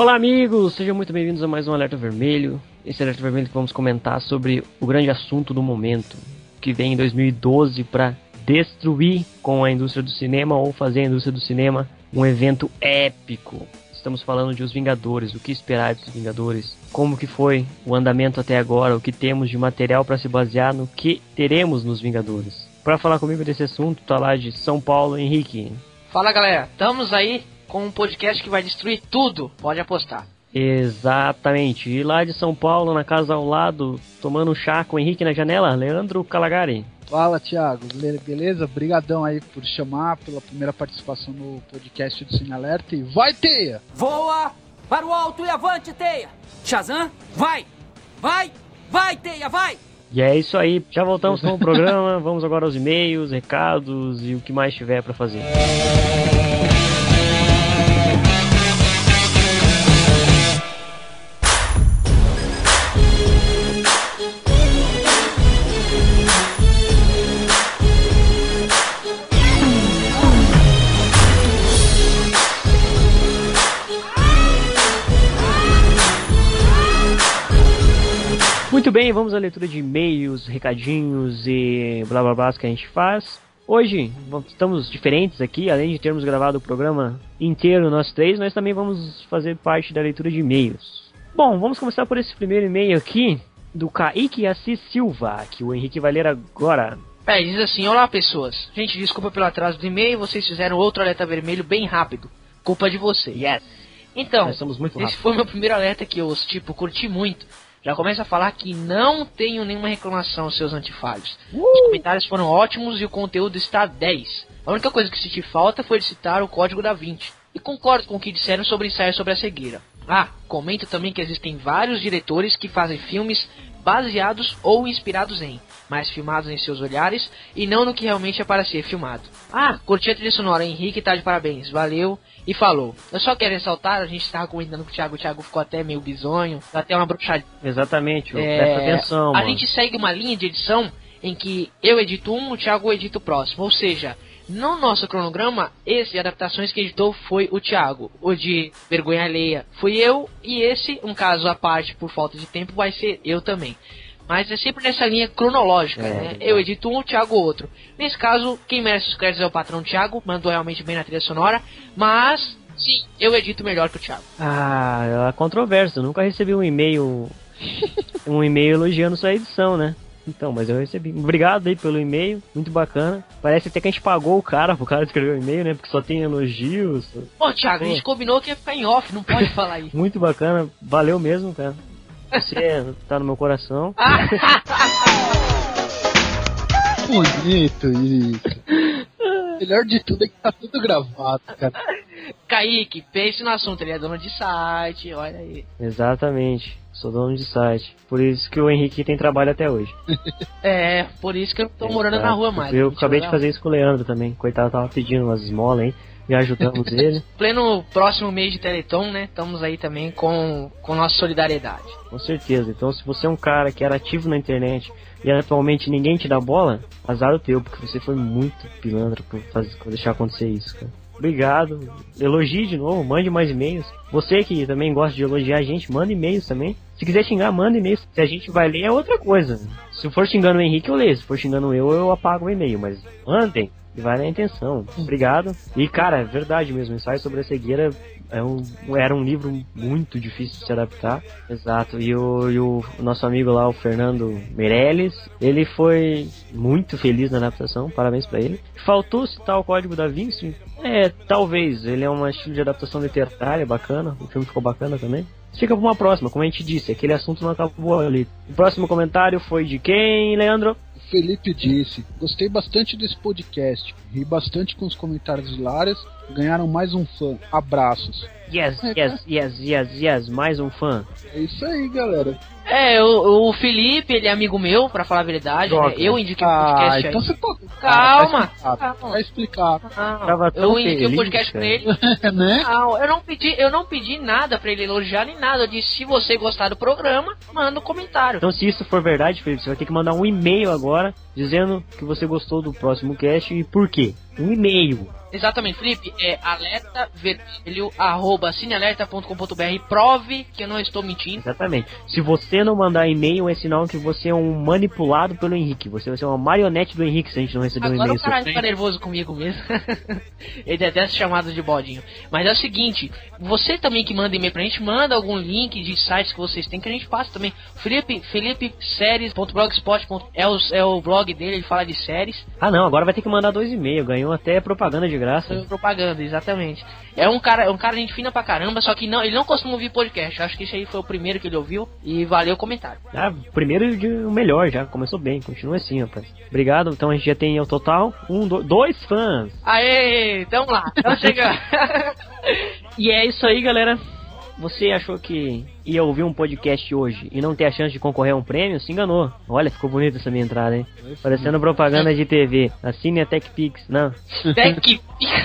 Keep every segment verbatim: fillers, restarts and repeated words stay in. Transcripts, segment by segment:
Olá amigos, sejam muito bem-vindos a mais um Alerta Vermelho. Esse Alerta Vermelho que vamos comentar sobre o grande assunto do momento, que vem em dois mil e doze para destruir com a indústria do cinema ou fazer a indústria do cinema um evento épico. Estamos falando de Os Vingadores, o que esperar dos Vingadores, como que foi o andamento até agora, o que temos de material para se basear no que teremos nos Vingadores. Para falar comigo desse assunto, tá lá de São Paulo, Henrique. Fala galera, estamos aí com um podcast que vai destruir tudo, pode apostar. Exatamente, e lá de São Paulo, na casa ao lado, tomando um chá com o Henrique na janela, Leandro Calagari. Fala Thiago, beleza? Brigadão aí por chamar, pela primeira participação no podcast do Cine Alerta e vai Teia! Voa para o alto e avante Teia! Shazam, vai! Vai! Vai Teia, vai! E é isso aí, já voltamos com o programa, vamos agora aos e-mails, recados e o que mais tiver pra fazer. Muito bem, vamos à leitura de e-mails, recadinhos e blá blá blá que a gente faz. Hoje estamos diferentes aqui, além de termos gravado o programa inteiro nós três, nós também vamos fazer parte da leitura de e-mails. Bom, vamos começar por esse primeiro e-mail aqui, do Kaique Assis Silva, que o Henrique vai ler agora. É, diz assim: olá pessoas, gente, desculpa pelo atraso do e-mail, vocês fizeram outro alerta vermelho bem rápido, culpa de vocês. Yes. Então, nós somos muito esse rápido. foi meu primeiro alerta que eu, tipo, curti muito. Já começa a falar que não tenho nenhuma reclamação aos seus antifalhos. Uh! Os comentários foram ótimos e o conteúdo está dez. A única coisa que senti falta foi de citar o Código da Vinci. E concordo com o que disseram sobre o ensaio sobre a cegueira. Ah, comento também que existem vários diretores que fazem filmes baseados ou inspirados em, mas filmados em seus olhares e não no que realmente é para ser filmado. Ah, curti a trilha sonora, Henrique tá de parabéns, valeu e falou. Eu só quero ressaltar, a gente estava comentando com o Thiago, o Thiago ficou até meio bizonho, até uma bruxadinha. Exatamente, é, presta atenção, A mano. gente segue uma linha de edição em que eu edito um, o Thiago edita o próximo, ou seja, no nosso cronograma, esse de adaptações que editou foi o Thiago, o de Vergonha Alheia fui eu, e esse, um caso à parte por falta de tempo, vai ser eu também. Mas é sempre nessa linha cronológica, é, né? É. Eu edito um, o Thiago outro. Nesse caso, quem merece os créditos é o patrão Thiago, mandou realmente bem na trilha sonora, mas sim, eu edito melhor que o Thiago. Ah, é controverso, eu nunca recebi um e-mail um e-mail elogiando sua edição, né? Então, mas eu recebi. Obrigado aí pelo e-mail, muito bacana. Parece até que a gente pagou o cara pro cara escrever o e-mail, né? Porque só tem elogios. Pô, Thiago, Pô. a gente combinou que ia ficar em off, não pode falar aí. Muito bacana, valeu mesmo, cara. Você tá no meu coração. Bonito isso. Melhor de tudo é que tá tudo gravado, cara. Kaique, pense no assunto, ele é dono de site, olha aí. Exatamente, sou dono de site. Por isso que o Henrique tem trabalho até hoje. É, por isso que eu tô morando Exato. na rua mais. Eu acabei de fazer isso com o Leandro também. Coitado, tava pedindo umas esmolas, hein? E ajudamos ele. Pleno próximo mês de Teleton, né? Estamos aí também com, com nossa solidariedade. Com certeza. Então, se você é um cara que era ativo na internet e atualmente ninguém te dá bola, azar o teu, porque você foi muito pilantra por, fazer, por deixar acontecer isso, cara. Obrigado. Elogie de novo, mande mais e-mails. Você que também gosta de elogiar a gente, manda e-mails também. Se quiser xingar, manda e-mails. Se a gente vai ler, é outra coisa. Se for xingando o Henrique, eu leio. Se for xingando eu, eu apago o e-mail. Mas mandem. E vai na intenção. Obrigado. E, cara, é verdade mesmo. O ensaio sobre a cegueira é um, era um livro muito difícil de se adaptar. Exato. E o, e o nosso amigo lá, o Fernando Meirelles, ele foi muito feliz na adaptação. Parabéns pra ele. Faltou citar o Código da Vinci. É, talvez. Ele é um estilo de adaptação literária bacana. O filme ficou bacana também. Fica pra uma próxima, como a gente disse. Aquele assunto não acabou ali. O próximo comentário foi de quem, Leandro? Felipe disse: gostei bastante desse podcast, ri bastante com os comentários hilários, ganharam mais um fã, abraços. Yes, é, yes, yes, yes, yes, mais um fã. É isso aí, galera. É, o, o Felipe, ele é amigo meu, pra falar a verdade, né? Eu indiquei o ah, podcast então aí. Você toca. Calma, ah, calma. Vai explicar. Calma. Eu indiquei o podcast pra ele. Né? Não, eu não pedi, eu não pedi nada pra ele elogiar nem nada. Eu disse: se você gostar do programa, manda um comentário. Então, se isso for verdade, Felipe, você vai ter que mandar um e-mail agora dizendo que você gostou do próximo cast e por quê. Um e-mail. Exatamente, Felipe, é alertavermelho arroba cinealerta ponto com ponto br. Prove que eu não estou mentindo. Exatamente. Se você não mandar e-mail, é sinal que você é um manipulado pelo Henrique. Você vai ser uma marionete do Henrique se a gente não receber Agora um e-mail. Agora o cara fica nervoso comigo mesmo. Ele detesta chamado de bodinho. Mas é o seguinte, você também que manda e-mail pra gente, manda algum link de sites que vocês têm que a gente passa também. Felipe, Felipe Séries ponto blogspot ponto com é o, é o blog dele, ele fala de séries. Ah não, agora vai ter que mandar dois e-mails. Ganhou até propaganda de graça. Propaganda, exatamente. É um cara, é um cara gente fina pra caramba, só que não, ele não costuma ouvir podcast. Eu acho que esse aí foi o primeiro que ele ouviu e valeu o comentário. Ah, primeiro de o melhor já, começou bem, continua assim, rapaz. Obrigado, então a gente já tem ao total um, do, dois fãs. Aê, tamo lá, então chega. E é isso aí, galera. Você achou que ia ouvir um podcast hoje e não ter a chance de concorrer a um prêmio? Se enganou. Olha, ficou bonita essa minha entrada, hein? Parecendo propaganda de T V. Assine a TechPix, não. TechPix.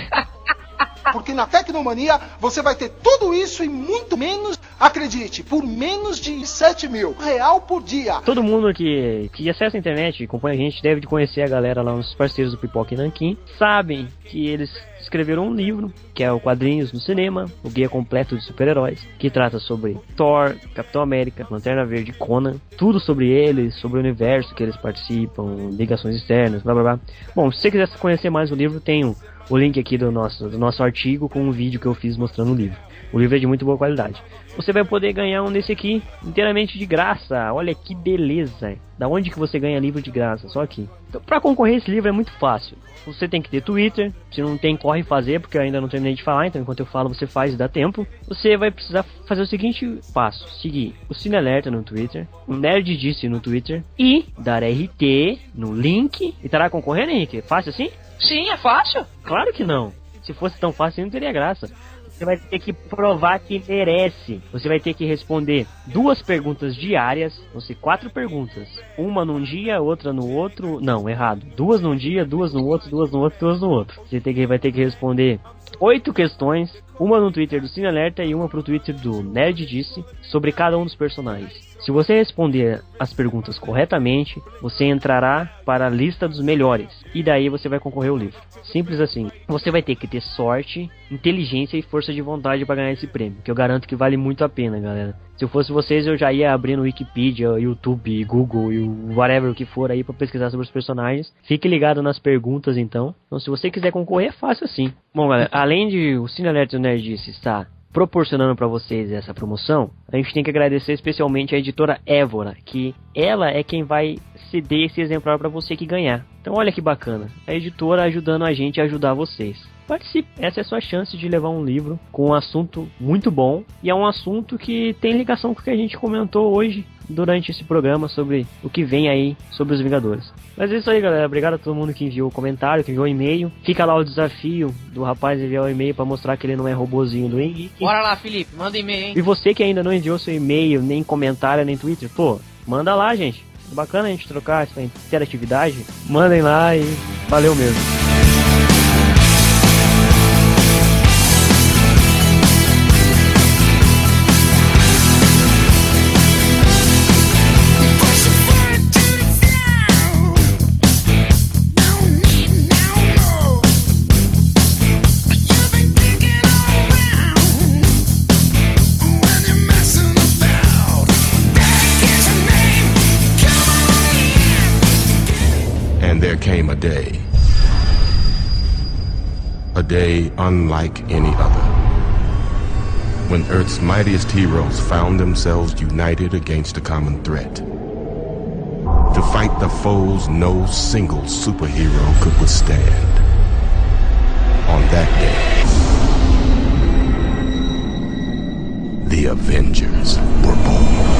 Porque na Tecnomania você vai ter tudo isso e muito menos, acredite, por menos de sete mil real por dia. Todo mundo que, que acessa a internet e acompanha a gente deve de conhecer a galera lá, nos parceiros do Pipoca e Nanquim. Sabem que eles escreveram um livro, que é o Quadrinhos no Cinema, o Guia Completo de Super-Heróis, que trata sobre Thor, Capitão América, Lanterna Verde, Conan, tudo sobre eles, sobre o universo que eles participam, ligações externas, blá blá blá. Bom, se você quiser conhecer mais o livro, tem o, o link aqui do nosso, do nosso artigo com um vídeo que eu fiz mostrando o livro. O livro é de muito boa qualidade. Você vai poder ganhar um desse aqui inteiramente de graça. Olha que beleza. Da onde que você ganha livro de graça? Só aqui. Então, para concorrer esse livro é muito fácil. Você tem que ter Twitter. Se não tem, corre fazer, porque eu ainda não terminei de falar. Então enquanto eu falo, você faz e dá tempo. Você vai precisar fazer o seguinte passo. Seguir o Cine Alerta no Twitter, o Nerd Disse no Twitter e dar R T no link. E estará concorrendo, Henrique? Fácil assim? Sim, é fácil. Claro que não. Se fosse tão fácil, não teria graça. Você vai ter que provar que merece. Você vai ter que responder duas perguntas diárias, ou seja, quatro perguntas. Uma num dia, outra no outro. Não, errado. Duas num dia, duas no outro, duas no outro, duas no outro. Você tem que, vai ter que responder oito questões, uma no Twitter do Cine Alerta e uma pro Twitter do Nerd Disse, sobre cada um dos personagens. Se você responder as perguntas corretamente, você entrará para a lista dos melhores. E daí você vai concorrer ao livro. Simples assim. Você vai ter que ter sorte, inteligência e força de vontade para ganhar esse prêmio. Que eu garanto que vale muito a pena, galera. Se eu fosse vocês, eu já ia abrir no Wikipedia, YouTube, Google e whatever o que for aí para pesquisar sobre os personagens. Fique ligado nas perguntas, então. Então, se você quiser concorrer, é fácil assim. Bom, galera, além de o Cine Alerta e o Nerd Disse estar proporcionando para vocês essa promoção, a gente tem que agradecer especialmente a editora Évora, que ela é quem vai ceder esse exemplar para você que ganhar. Então olha que bacana, a editora ajudando a gente a ajudar vocês. Participe, essa é a sua chance de levar um livro com um assunto muito bom, e é um assunto que tem ligação com o que a gente comentou hoje durante esse programa sobre o que vem aí sobre os Vingadores. Mas é isso aí, galera, obrigado a todo mundo que enviou comentário, que enviou e-mail. Fica lá o desafio do rapaz enviar o e-mail para mostrar que ele não é robozinho do Henrique. Bora lá, Felipe, manda e-mail, hein? E você que ainda não enviou seu e-mail, nem comentário, nem Twitter, pô, manda lá, gente. É bacana a gente trocar essa interatividade. Mandem lá e valeu mesmo. Came a day, a day unlike any other, when Earth's mightiest heroes found themselves united against a common threat, to fight the foes no single superhero could withstand. On that day, the Avengers were born.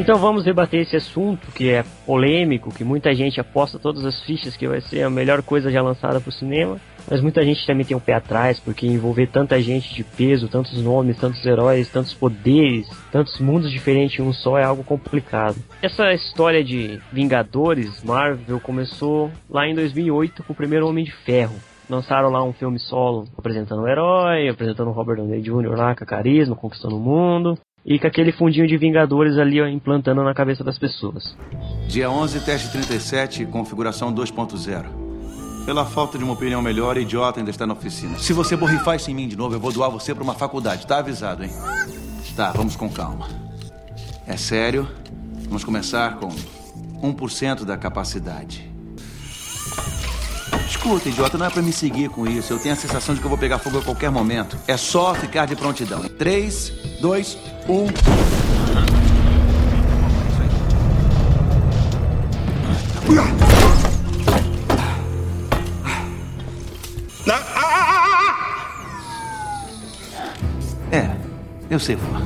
Então vamos debater esse assunto que é polêmico, que muita gente aposta todas as fichas que vai ser a melhor coisa já lançada pro cinema, mas muita gente também tem um pé atrás, porque envolver tanta gente de peso, tantos nomes, tantos heróis, tantos poderes, tantos mundos diferentes em um só é algo complicado. Essa história de Vingadores, Marvel, começou lá em dois mil e oito com o primeiro Homem de Ferro. Lançaram lá um filme solo apresentando o herói, apresentando o Robert Downey Júnior lá com a carisma, conquistando o mundo, e com aquele fundinho de Vingadores ali, ó, implantando na cabeça das pessoas. Dia onze, teste trinta e sete, configuração dois ponto zero. Pela falta de uma opinião melhor, idiota ainda está na oficina. Se você borrifar isso em mim de novo, eu vou doar você para uma faculdade. Tá avisado, hein? Tá, vamos com calma. É sério? Vamos começar com um por cento da capacidade. Escuta, idiota, não é pra me seguir com isso. Eu tenho a sensação de que eu vou pegar fogo a qualquer momento. É só ficar de prontidão. três, dois, um... É, eu sei voar.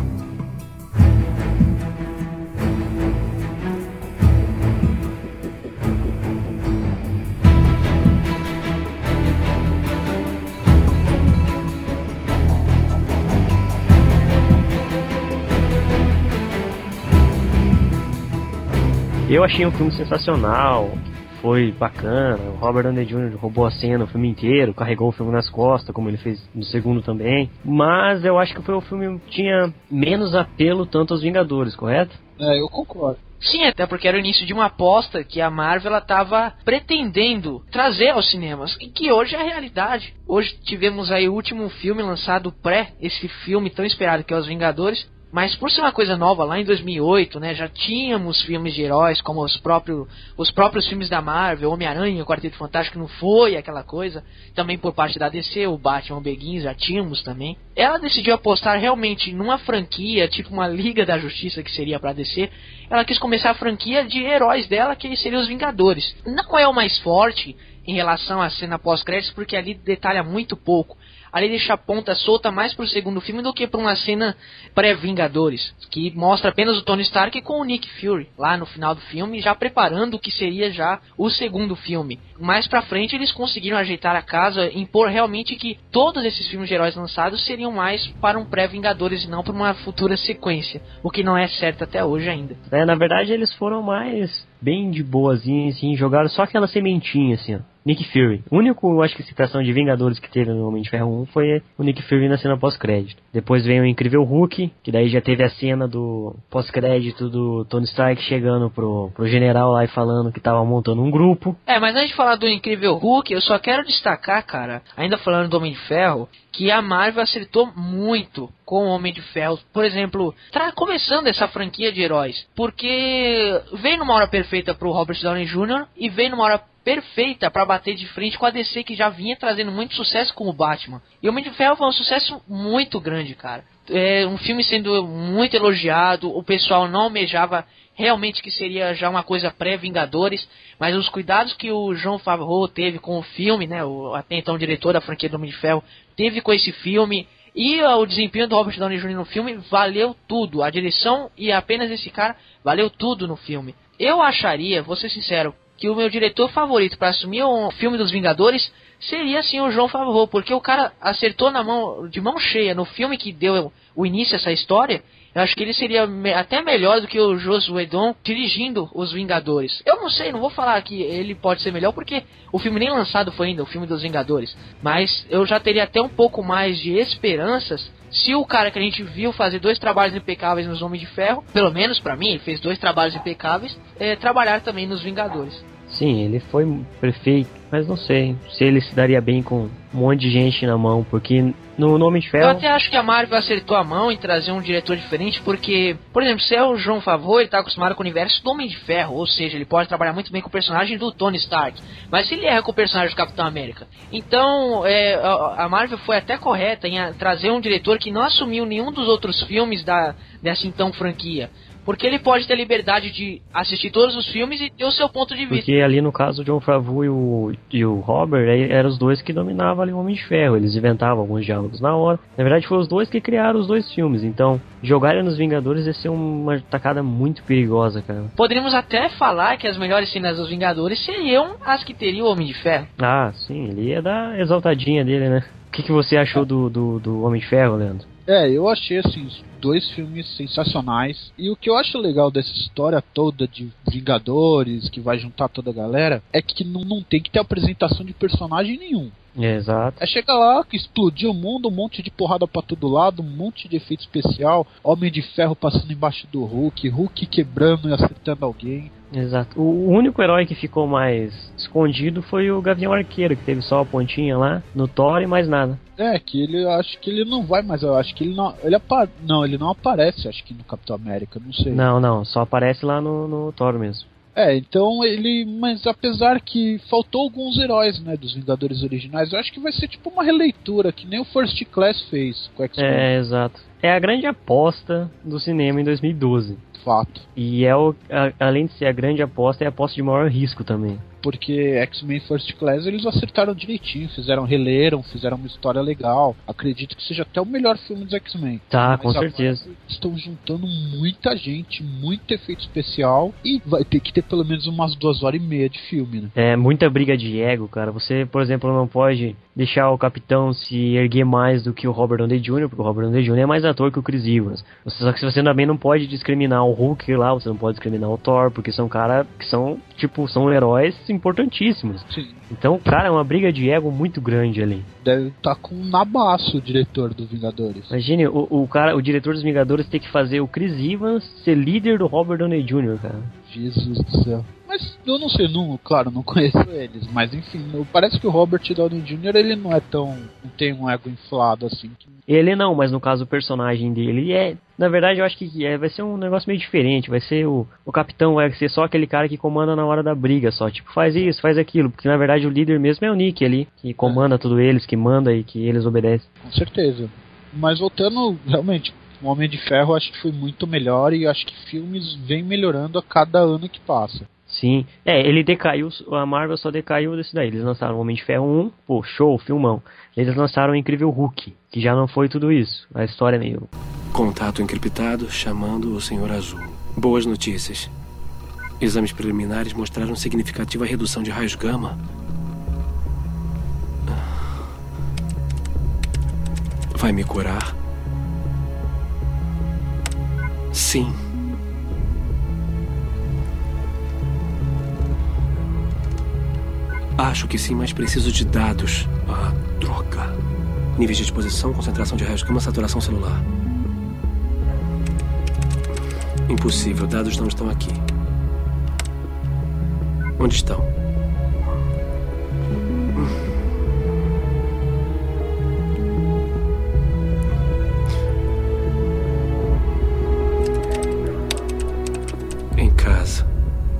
Eu achei um filme sensacional, foi bacana, o Robert Downey Júnior roubou a cena o filme inteiro, carregou o filme nas costas, como ele fez no segundo também, mas eu acho que foi o filme que tinha menos apelo tanto aos Vingadores, correto? É, eu concordo. Sim, até porque era o início de uma aposta que a Marvel estava pretendendo trazer aos cinemas, e que hoje é a realidade. Hoje tivemos aí o último filme lançado pré esse filme tão esperado que é Os Vingadores. Mas por ser uma coisa nova, lá em dois mil e oito, né, já tínhamos filmes de heróis, como os próprios, os próprios filmes da Marvel, Homem-Aranha, o Quarteto Fantástico, não foi aquela coisa. Também por parte da D C, o Batman Begins, já tínhamos também. Ela decidiu apostar realmente numa franquia, tipo uma Liga da Justiça, que seria pra D C. Ela quis começar a franquia de heróis dela, que seriam os Vingadores. Não é o mais forte em relação à cena pós-créditos, porque ali detalha muito pouco. Ali deixa a ponta solta mais pro segundo filme do que pra uma cena pré-Vingadores, que mostra apenas o Tony Stark com o Nick Fury, lá no final do filme, já preparando o que seria já o segundo filme. Mais pra frente eles conseguiram ajeitar a casa, impor realmente que todos esses filmes de heróis lançados seriam mais para um pré-Vingadores e não para uma futura sequência, o que não é certo até hoje ainda. É, na verdade eles foram mais bem de boazinha, assim, jogaram só aquela sementinha, assim, ó. Nick Fury. O único, acho que, citação de Vingadores que teve no Homem de Ferro um foi o Nick Fury na cena pós-crédito. Depois veio o Incrível Hulk, que daí já teve a cena do pós-crédito do Tony Stark chegando pro, pro general lá e falando que tava montando um grupo. É, mas antes de falar do Incrível Hulk, eu só quero destacar, cara, ainda falando do Homem de Ferro, que a Marvel acertou muito com o Homem de Ferro. Por exemplo, tá começando essa franquia de heróis, porque veio numa hora perfeita pro Robert Downey Júnior e veio numa hora perfeita para bater de frente com a D C, que já vinha trazendo muito sucesso com o Batman. E o Homem de Ferro foi um sucesso muito grande, cara. É um filme sendo muito elogiado, o pessoal não almejava realmente que seria já uma coisa pré-Vingadores, mas os cuidados que o Jon Favreau teve com o filme, né, o até então diretor da franquia do Homem de Ferro, teve com esse filme, e uh, o desempenho do Robert Downey Júnior no filme valeu tudo. A direção e apenas esse cara valeu tudo no filme. Eu acharia, vou ser sincero, que o meu diretor favorito para assumir um filme dos Vingadores seria assim o Jon Favreau, porque o cara acertou na mão, de mão cheia no filme que deu o início a essa história. Eu acho que ele seria me- até melhor do que o Joss Whedon dirigindo os Vingadores. Eu não sei, não vou falar que ele pode ser melhor, porque o filme nem lançado foi ainda, o filme dos Vingadores. Mas eu já teria até um pouco mais de esperanças se o cara que a gente viu fazer dois trabalhos impecáveis nos Homens de Ferro, pelo menos pra mim, ele fez dois trabalhos impecáveis, é, trabalhar também nos Vingadores. Sim, ele foi perfeito, mas não sei se ele se daria bem com um monte de gente na mão, porque no Homem de Ferro... Eu até acho que a Marvel acertou a mão em trazer um diretor diferente, porque, por exemplo, se é o Jon Favreau, ele tá acostumado com o universo do Homem de Ferro, ou seja, ele pode trabalhar muito bem com o personagem do Tony Stark, mas se ele erra com o personagem do Capitão América. Então, é, a Marvel foi até correta em a, trazer um diretor que não assumiu nenhum dos outros filmes da, dessa então franquia. Porque ele pode ter liberdade de assistir todos os filmes e ter o seu ponto de vista. Porque ali no caso o John Favreau e o, e o Robert aí, eram os dois que dominavam ali o Homem de Ferro. Eles inventavam alguns diálogos na hora. Na verdade foram os dois que criaram os dois filmes. Então, jogar ele nos Vingadores ia ser uma tacada muito perigosa, cara. Poderíamos até falar que as melhores cenas dos Vingadores seriam as que teria o Homem de Ferro. Ah, sim, ele ia dar exaltadinha dele, né? O que, que você achou do, do, do Homem de Ferro, Leandro? É, eu achei assim, dois filmes sensacionais. E o que eu acho legal dessa história toda de Vingadores, que vai juntar toda a galera, é que não, não tem que ter apresentação de personagem nenhum. É, exato. É chegar lá, explodir o mundo, um monte de porrada pra todo lado, um monte de efeito especial, Homem de Ferro passando embaixo do Hulk, Hulk quebrando e acertando alguém. Exato. O único herói que ficou mais escondido foi o Gavião Arqueiro, que teve só a pontinha lá no Thor e mais nada. É, que ele, eu acho que ele não vai mais, eu acho que ele não, ele apa, não, ele não aparece, acho que no Capitão América, não sei. Não, não, só aparece lá no, no Thor mesmo. É, então ele, mas apesar que faltou alguns heróis, né, dos Vingadores originais, eu acho que vai ser tipo uma releitura, que nem o First Class fez com o X-Men. É, exato. É a grande aposta do cinema em dois mil e doze. Fato. E é o, a, além de ser a grande aposta, é a aposta de maior risco também. Porque X-Men First Class eles acertaram direitinho, fizeram, releram, fizeram uma história legal. Acredito que seja até o melhor filme dos X-Men. Tá, mas com certeza. Estão juntando muita gente, muito efeito especial e vai ter que ter pelo menos umas duas horas e meia de filme, né? É, muita briga de ego, cara. Você, por exemplo, não pode deixar o Capitão se erguer mais do que o Robert Downey Júnior, porque o Robert Downey Júnior é mais ator que o Chris Evans. Só que você também não pode discriminar o Hulk lá, você não pode discriminar o Thor, porque são caras que são, tipo, são heróis importantíssimos. Sim. Então, cara, é uma briga de ego muito grande ali. Deve estar com um nabaço o diretor do Vingadores. Imagine, o, o cara, o diretor dos Vingadores ter que fazer o Chris Evans ser líder do Robert Downey Júnior, cara. Jesus do céu. Mas eu não sei, não, claro, não conheço eles, mas enfim, parece que o Robert Downey Júnior ele não é tão, não tem um ego inflado assim. Ele não, mas no caso o personagem dele é, na verdade eu acho que é, vai ser um negócio meio diferente, vai ser o, o Capitão vai ser só aquele cara que comanda na hora da briga só, tipo, faz isso, faz aquilo, porque na verdade o líder mesmo é o Nick ali, que comanda é. tudo eles, que manda e que eles obedecem. Com certeza, mas voltando, realmente, o Homem de Ferro acho que foi muito melhor e acho que filmes vêm melhorando a cada ano que passa. Sim, é, ele decaiu, a Marvel só decaiu desse daí, eles lançaram o Homem de Ferro um, pô, show, filmão. Eles lançaram o Incrível Hulk, que já não foi tudo isso, a história é meio... Contato encriptado chamando o Senhor Azul. Boas notícias. Exames preliminares mostraram significativa redução de raios gama. Vai me curar? Sim. Acho que sim, mas preciso de dados. Ah, droga. Níveis de exposição, concentração de raios gama, saturação celular. Impossível, dados não estão aqui. Onde estão? Em casa.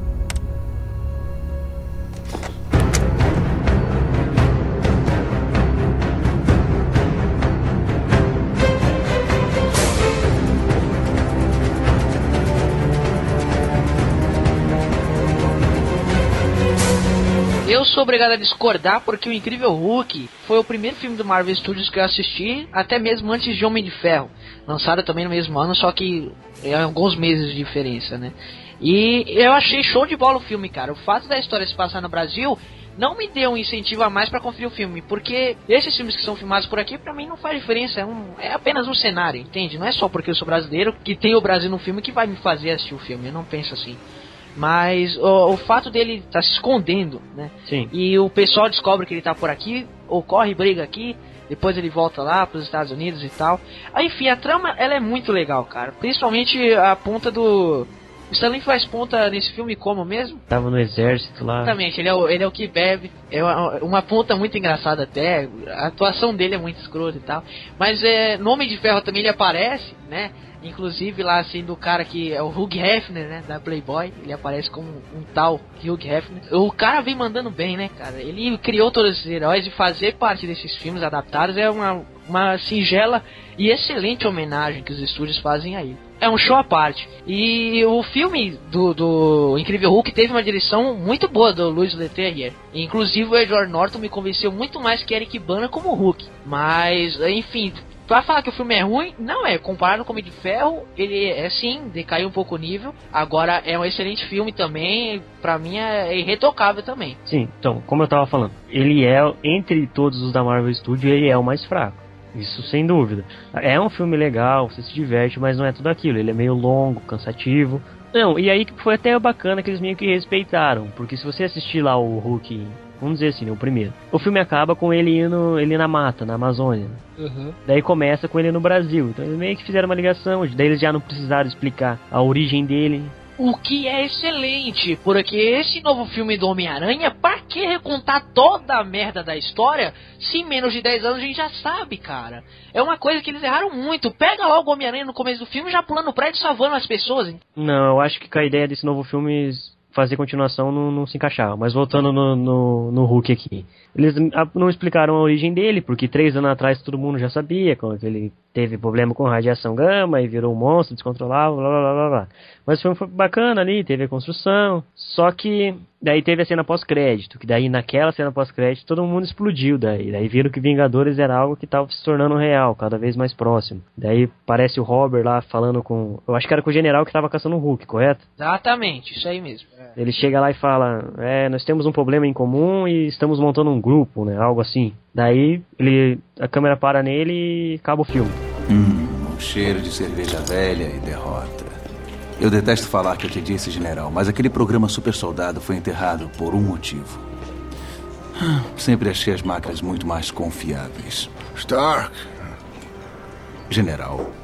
Eu sou obrigado a discordar porque o Incrível Hulk foi o primeiro filme do Marvel Studios que eu assisti, até mesmo antes de Homem de Ferro. Lançado também no mesmo ano, só que é alguns meses de diferença, né? E eu achei show de bola o filme, cara. O fato da história se passar no Brasil não me deu um incentivo a mais pra conferir o filme, porque esses filmes que são filmados por aqui, pra mim não faz diferença, é, um, é apenas um cenário, entende? Não é só porque eu sou brasileiro que tem o Brasil no filme que vai me fazer assistir o filme, eu não penso assim. Mas o, o fato dele estar tá se escondendo, né? Sim. E o pessoal descobre que ele tá por aqui, ocorre briga aqui, depois ele volta lá pros Estados Unidos e tal. Aí, enfim, a trama ela é muito legal, cara. Principalmente a ponta do... O Stan Lee faz ponta nesse filme como mesmo? Tava no exército lá. Exatamente, ele é o, ele é o que bebe. É uma, uma ponta muito engraçada até. A atuação dele é muito escrota e tal. Mas é, no Homem de Ferro também ele aparece, né? Inclusive lá assim do cara que é o Hugh Hefner, né, da Playboy, ele aparece como um tal Hugh Hefner. O cara vem mandando bem, né, cara? Ele criou todos esses heróis e fazer parte desses filmes adaptados é uma, uma singela e excelente homenagem que os estúdios fazem aí. é um show à parte. E o filme do, do Incrível Hulk teve uma direção muito boa do Louis Leterrier. Inclusive o Edward Norton me convenceu muito mais que Eric Bana como Hulk. Mas, enfim, pra falar que o filme é ruim, não é. Comparado com o Homem de Ferro, ele é sim, decaiu um pouco o nível. Agora é um excelente filme também, pra mim é irretocável também. Sim, então, como eu tava falando, ele é, entre todos os da Marvel Studios, ele é o mais fraco. Isso sem dúvida. É um filme legal, você se diverte, mas não é tudo aquilo. Ele é meio longo, cansativo. Não, e aí que foi até bacana que eles meio que respeitaram. Porque se você assistir lá o Hulk, vamos dizer assim, o primeiro, o filme acaba com ele indo ele na mata, na Amazônia. Uhum. Daí começa com ele no Brasil. Então eles meio que fizeram uma ligação. Daí eles já não precisaram explicar a origem dele. O que é excelente, porque esse novo filme do Homem-Aranha, pra que recontar toda a merda da história, se em menos de dez anos a gente já sabe, cara? É uma coisa que eles erraram muito. Pega logo o Homem-Aranha no começo do filme, já pulando o prédio e salvando as pessoas. Hein? Não, eu acho que com a ideia desse novo filme fazer continuação não, não se encaixava. Mas voltando no, no, no Hulk aqui. Eles não explicaram a origem dele, porque três anos atrás todo mundo já sabia, quando ele teve problema com radiação gama e virou um monstro, descontrolável, blá blá blá blá. Mas o filme foi bacana ali, teve a construção, só que daí teve a cena pós-crédito, que daí naquela cena pós-crédito todo mundo explodiu daí, daí viram que Vingadores era algo que estava se tornando real, cada vez mais próximo. Daí parece o Robert lá falando com, eu acho que era com o general que estava caçando o Hulk, correto? Exatamente, isso aí mesmo. É. Ele chega lá e fala, é, nós temos um problema em comum e estamos montando um grupo, né, algo assim. Daí ele, a câmera para nele e acaba o filme. Hum, um cheiro de cerveja velha e derrota. Eu detesto falar que eu te disse, general, mas aquele programa Super Soldado foi enterrado por um motivo. Sempre achei as máquinas muito mais confiáveis. Stark. General.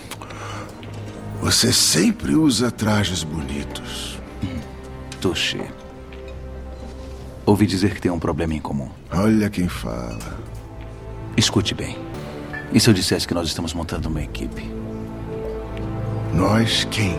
Você sempre usa trajes bonitos. Hum, touché. Ouvi dizer que tem um problema em comum. Olha quem fala. Escute bem. E se eu dissesse que nós estamos montando uma equipe? Nós quem?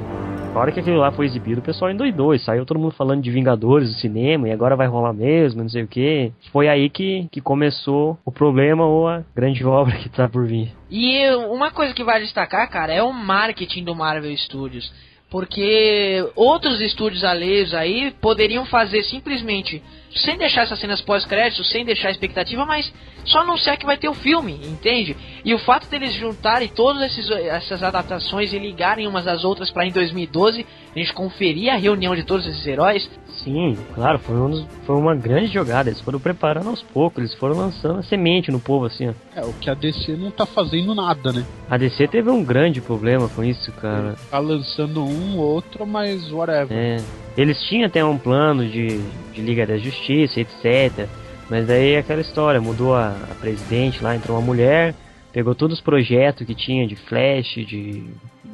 Na hora que aquilo lá foi exibido, o pessoal endoidou. E saiu todo mundo falando de Vingadores do cinema. E agora vai rolar mesmo, não sei o que. Foi aí que, que começou o problema ou a grande obra que tá por vir. E uma coisa que vai destacar, cara, é o marketing do Marvel Studios. Porque outros estúdios alheios aí poderiam fazer simplesmente, sem deixar essas cenas pós-créditos, sem deixar expectativa, mas só anunciar que vai ter o filme, entende? E o fato deles juntarem todas esses, essas adaptações e ligarem umas às outras para em dois mil e doze a gente conferir a reunião de todos esses heróis. Sim, claro, foi, um dos, foi uma grande jogada. Eles foram preparando aos poucos, eles foram lançando a semente no povo, assim, ó. É, o que a D C não tá fazendo nada, né? A D C teve um grande problema com isso, cara. Tá lançando um, outro, mas whatever. É, eles tinham até um plano de, de Liga da Justiça, etcétera. Mas daí aquela história, mudou a, a presidente lá, entrou uma mulher, pegou todos os projetos que tinha de Flash, de, de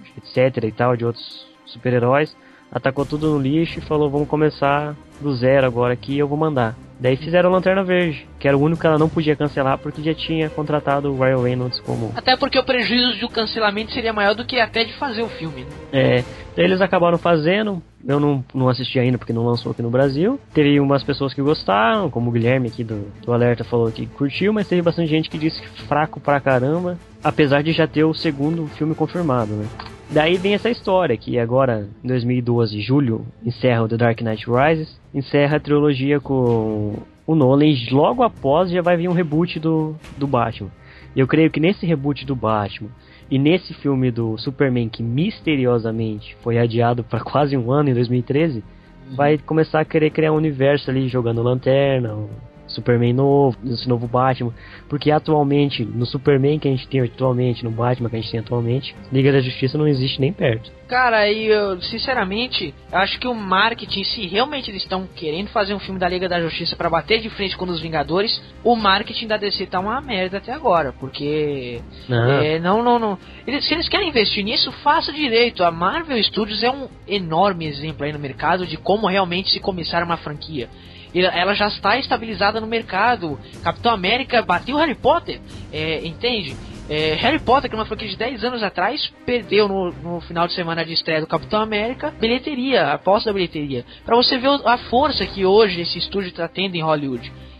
etc e tal, de outros super-heróis, atacou tudo no lixo e falou, vamos começar do zero agora aqui e eu vou mandar. Daí fizeram Lanterna Verde, que era o único que ela não podia cancelar porque já tinha contratado o Ryan Reynolds como... Até porque o prejuízo do cancelamento seria maior do que até de fazer o filme, né? É, daí eles acabaram fazendo, eu não, não assisti ainda porque não lançou aqui no Brasil. Teve umas pessoas que gostaram, como o Guilherme aqui do, do Alerta falou que curtiu, mas teve bastante gente que disse que fraco pra caramba, apesar de já ter o segundo filme confirmado, né? Daí vem essa história, que agora, em dois mil e doze, julho, encerra o The Dark Knight Rises, encerra a trilogia com o Nolan, e logo após já vai vir um reboot do, do Batman. E eu creio que nesse reboot do Batman, e nesse filme do Superman, que misteriosamente foi adiado para quase um ano, em dois mil e treze, uhum. vai começar a querer criar um universo ali, jogando Lanterna, Superman novo, esse novo Batman, porque atualmente, no Superman que a gente tem atualmente, no Batman que a gente tem atualmente, Liga da Justiça não existe nem perto. Cara, e eu, sinceramente, eu acho que o marketing, se realmente eles estão querendo fazer um filme da Liga da Justiça pra bater de frente com os Vingadores, o marketing da D C tá uma merda até agora, porque... Não, é, não, não, não. Eles, se eles querem investir nisso, faça direito. A Marvel Studios é um enorme exemplo aí no mercado de como realmente se começar uma franquia. Ela já está estabilizada no mercado. Capitão América bateu Harry Potter, é, entende? É, Harry Potter, que é uma franquia de dez anos atrás, perdeu no, no final de semana de estreia do Capitão América bilheteria, a aposta da bilheteria. Pra você ver a força que hoje esse estúdio está tendo em Hollywood.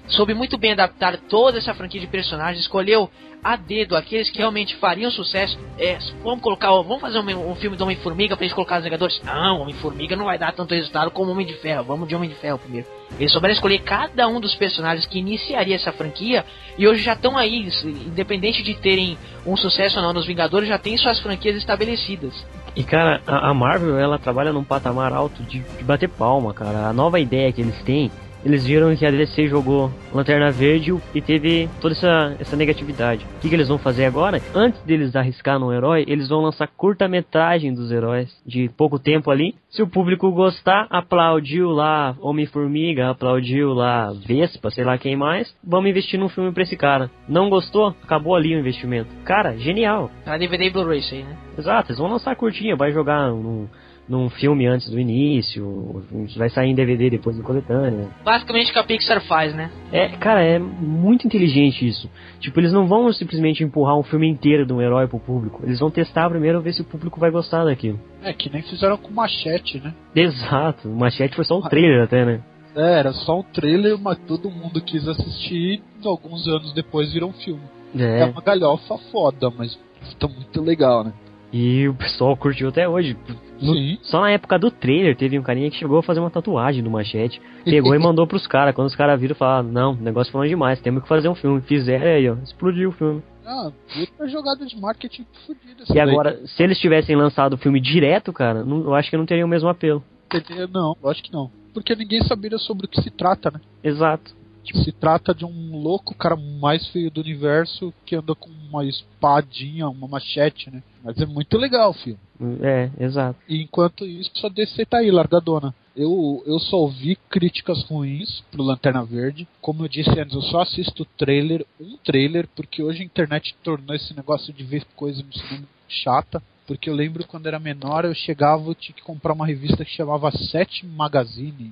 soube muito bem adaptar toda essa franquia de personagens, escolheu a dedo aqueles que realmente fariam sucesso. É, vamos colocar, vamos fazer um, um filme do Homem-Formiga pra gente colocar os Vingadores? Não, Homem-Formiga não vai dar tanto resultado como Homem de Ferro, vamos de Homem de Ferro primeiro. Eles souberam escolher cada um dos personagens que iniciaria essa franquia, e hoje já estão aí, independente de terem um sucesso ou não nos Vingadores, já tem suas franquias estabelecidas. E cara, a, a Marvel, ela trabalha num patamar alto de, de bater palma, cara. A nova ideia que eles têm, eles viram que a D C jogou Lanterna Verde e teve toda essa, essa negatividade. O que, que eles vão fazer agora? Antes deles arriscar num herói, eles vão lançar curta-metragem dos heróis, de pouco tempo ali. Se o público gostar, aplaudiu lá Homem-Formiga, aplaudiu lá Vespa, sei lá quem mais, vamos investir num filme pra esse cara. Não gostou? Acabou ali o investimento. Cara, genial. Pra D V D e Blu-ray isso aí, né? Exato, eles vão lançar curtinha, vai jogar num... num filme antes do início, vai sair em D V D depois do coletânea. Basicamente o que a Pixar faz, né? É, cara, é muito inteligente isso. Tipo, eles não vão simplesmente empurrar um filme inteiro de um herói pro público. Eles vão testar primeiro, ver se o público vai gostar daquilo. É, que nem fizeram com Machete, né? Exato, o Machete foi só um trailer até, né? É, era só um trailer, mas todo mundo quis assistir e alguns anos depois virou um filme. É, é uma galhofa foda, mas tá muito legal, né? E o pessoal curtiu até hoje. No, só na época do trailer teve um carinha que chegou a fazer uma tatuagem do Machete, pegou e mandou pros caras. Quando os caras viram, falaram: não, o negócio foi longe demais, temos que fazer um filme. Fizeram aí, ó, explodiu o filme. Ah, puta jogada de marketing fodida. E agora, daí, se eles tivessem lançado o filme direto, cara, não, eu acho que não teria o mesmo apelo. Não, eu acho que não. Porque ninguém saberia sobre o que se trata, né? Exato. Se trata de um louco, o cara mais feio do universo, que anda com uma espadinha, uma machete, né? Mas é muito legal o filme. É, exato. E enquanto isso, a D C tá aí, largadona. Eu, eu só ouvi críticas ruins pro Lanterna Verde. Como eu disse antes, eu só assisto trailer, um trailer, porque hoje a internet tornou esse negócio de ver coisa no cinema chata. Porque eu lembro quando era menor, eu chegava, eu tinha que comprar uma revista que chamava Sete Magazine.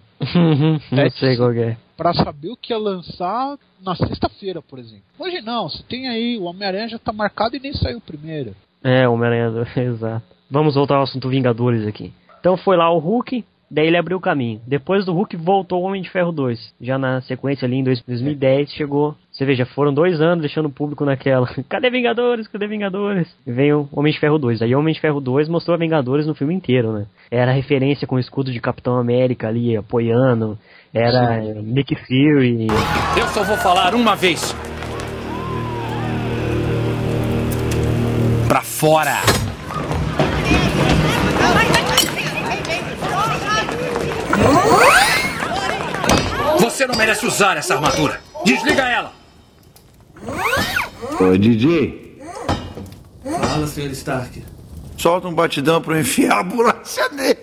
Não sei qual é. Pra saber o que ia lançar na sexta-feira, por exemplo. Hoje não, você tem aí, o Homem-Aranha já tá marcado e nem saiu primeiro. É, o Homem-Aranha, exato. Vamos voltar ao assunto Vingadores aqui. Então foi lá o Hulk, daí ele abriu o caminho. Depois do Hulk voltou o Homem de Ferro dois. Já na sequência ali em dois mil e dez chegou... Você vê, já foram dois anos deixando o público naquela. Cadê Vingadores? Cadê Vingadores? E vem o Homem de Ferro dois. Aí o Homem de Ferro dois mostrou a Vingadores no filme inteiro, né? Era referência com o escudo de Capitão América ali, apoiando. Era Sim. Nick Fury. Eu só vou falar uma vez. Pra fora! Você não merece usar essa armadura. Desliga ela! Oi, D J. Fala, senhor Stark. Solta um batidão pra eu enfiar a ambulância nele.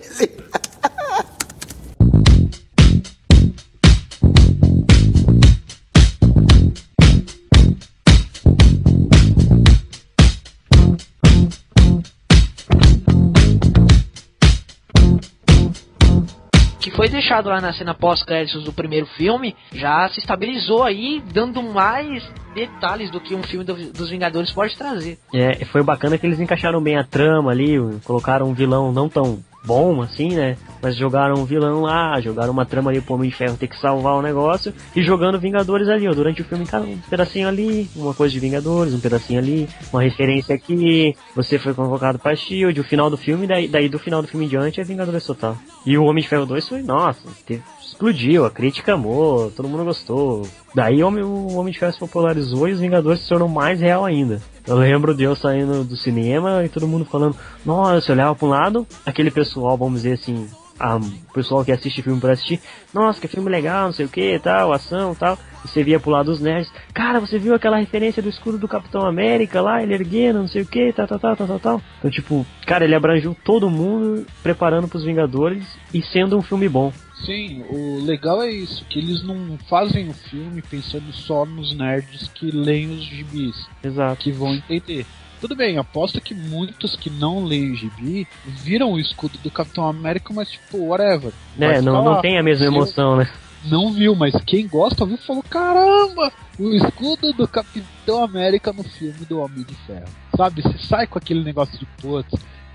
Foi deixado lá na cena pós-créditos do primeiro filme, já se estabilizou aí, dando mais detalhes do que um filme do, dos Vingadores pode trazer. É, foi bacana que eles encaixaram bem a trama ali, colocaram um vilão não tão bom assim, né? Mas jogaram um vilão lá, jogaram uma trama ali pro Homem de Ferro ter que salvar o negócio, e jogando Vingadores ali, ó, durante o filme, cara, um pedacinho ali, uma coisa de Vingadores, um pedacinho ali, uma referência aqui, você foi convocado pra Shield, o final do filme, daí, daí do final do filme em diante é Vingadores total. E o Homem de Ferro dois foi, nossa, teve, explodiu, a crítica amou, todo mundo gostou. Daí o Homem, o Homem de Ferro se popularizou e os Vingadores se tornou mais real ainda. Eu lembro de eu saindo do cinema e todo mundo falando, nossa, eu olhava pra um lado, aquele pessoal, vamos dizer assim, a, o pessoal que assiste filme pra assistir, nossa, que filme legal, não sei o que, tal, ação, tal. E você via pro lado dos nerds, cara, você viu aquela referência do escudo do Capitão América lá, ele erguendo, não sei o que, tal, tal, tal, tal, tal. Então, tipo, cara, ele abrangiu todo mundo preparando pros Vingadores e sendo um filme bom. Sim, o legal é isso, que eles não fazem o filme pensando só nos nerds que leem os gibis. Exato. Que vão entender. Tudo bem, aposto que muitos que não leem o gibi viram o escudo do Capitão América, mas tipo, whatever. É, não, não tem a mesma emoção, né? Não viu, mas quem gosta viu e falou, caramba, o escudo do Capitão América no filme do Homem de Ferro. Sabe, você sai com aquele negócio de putz.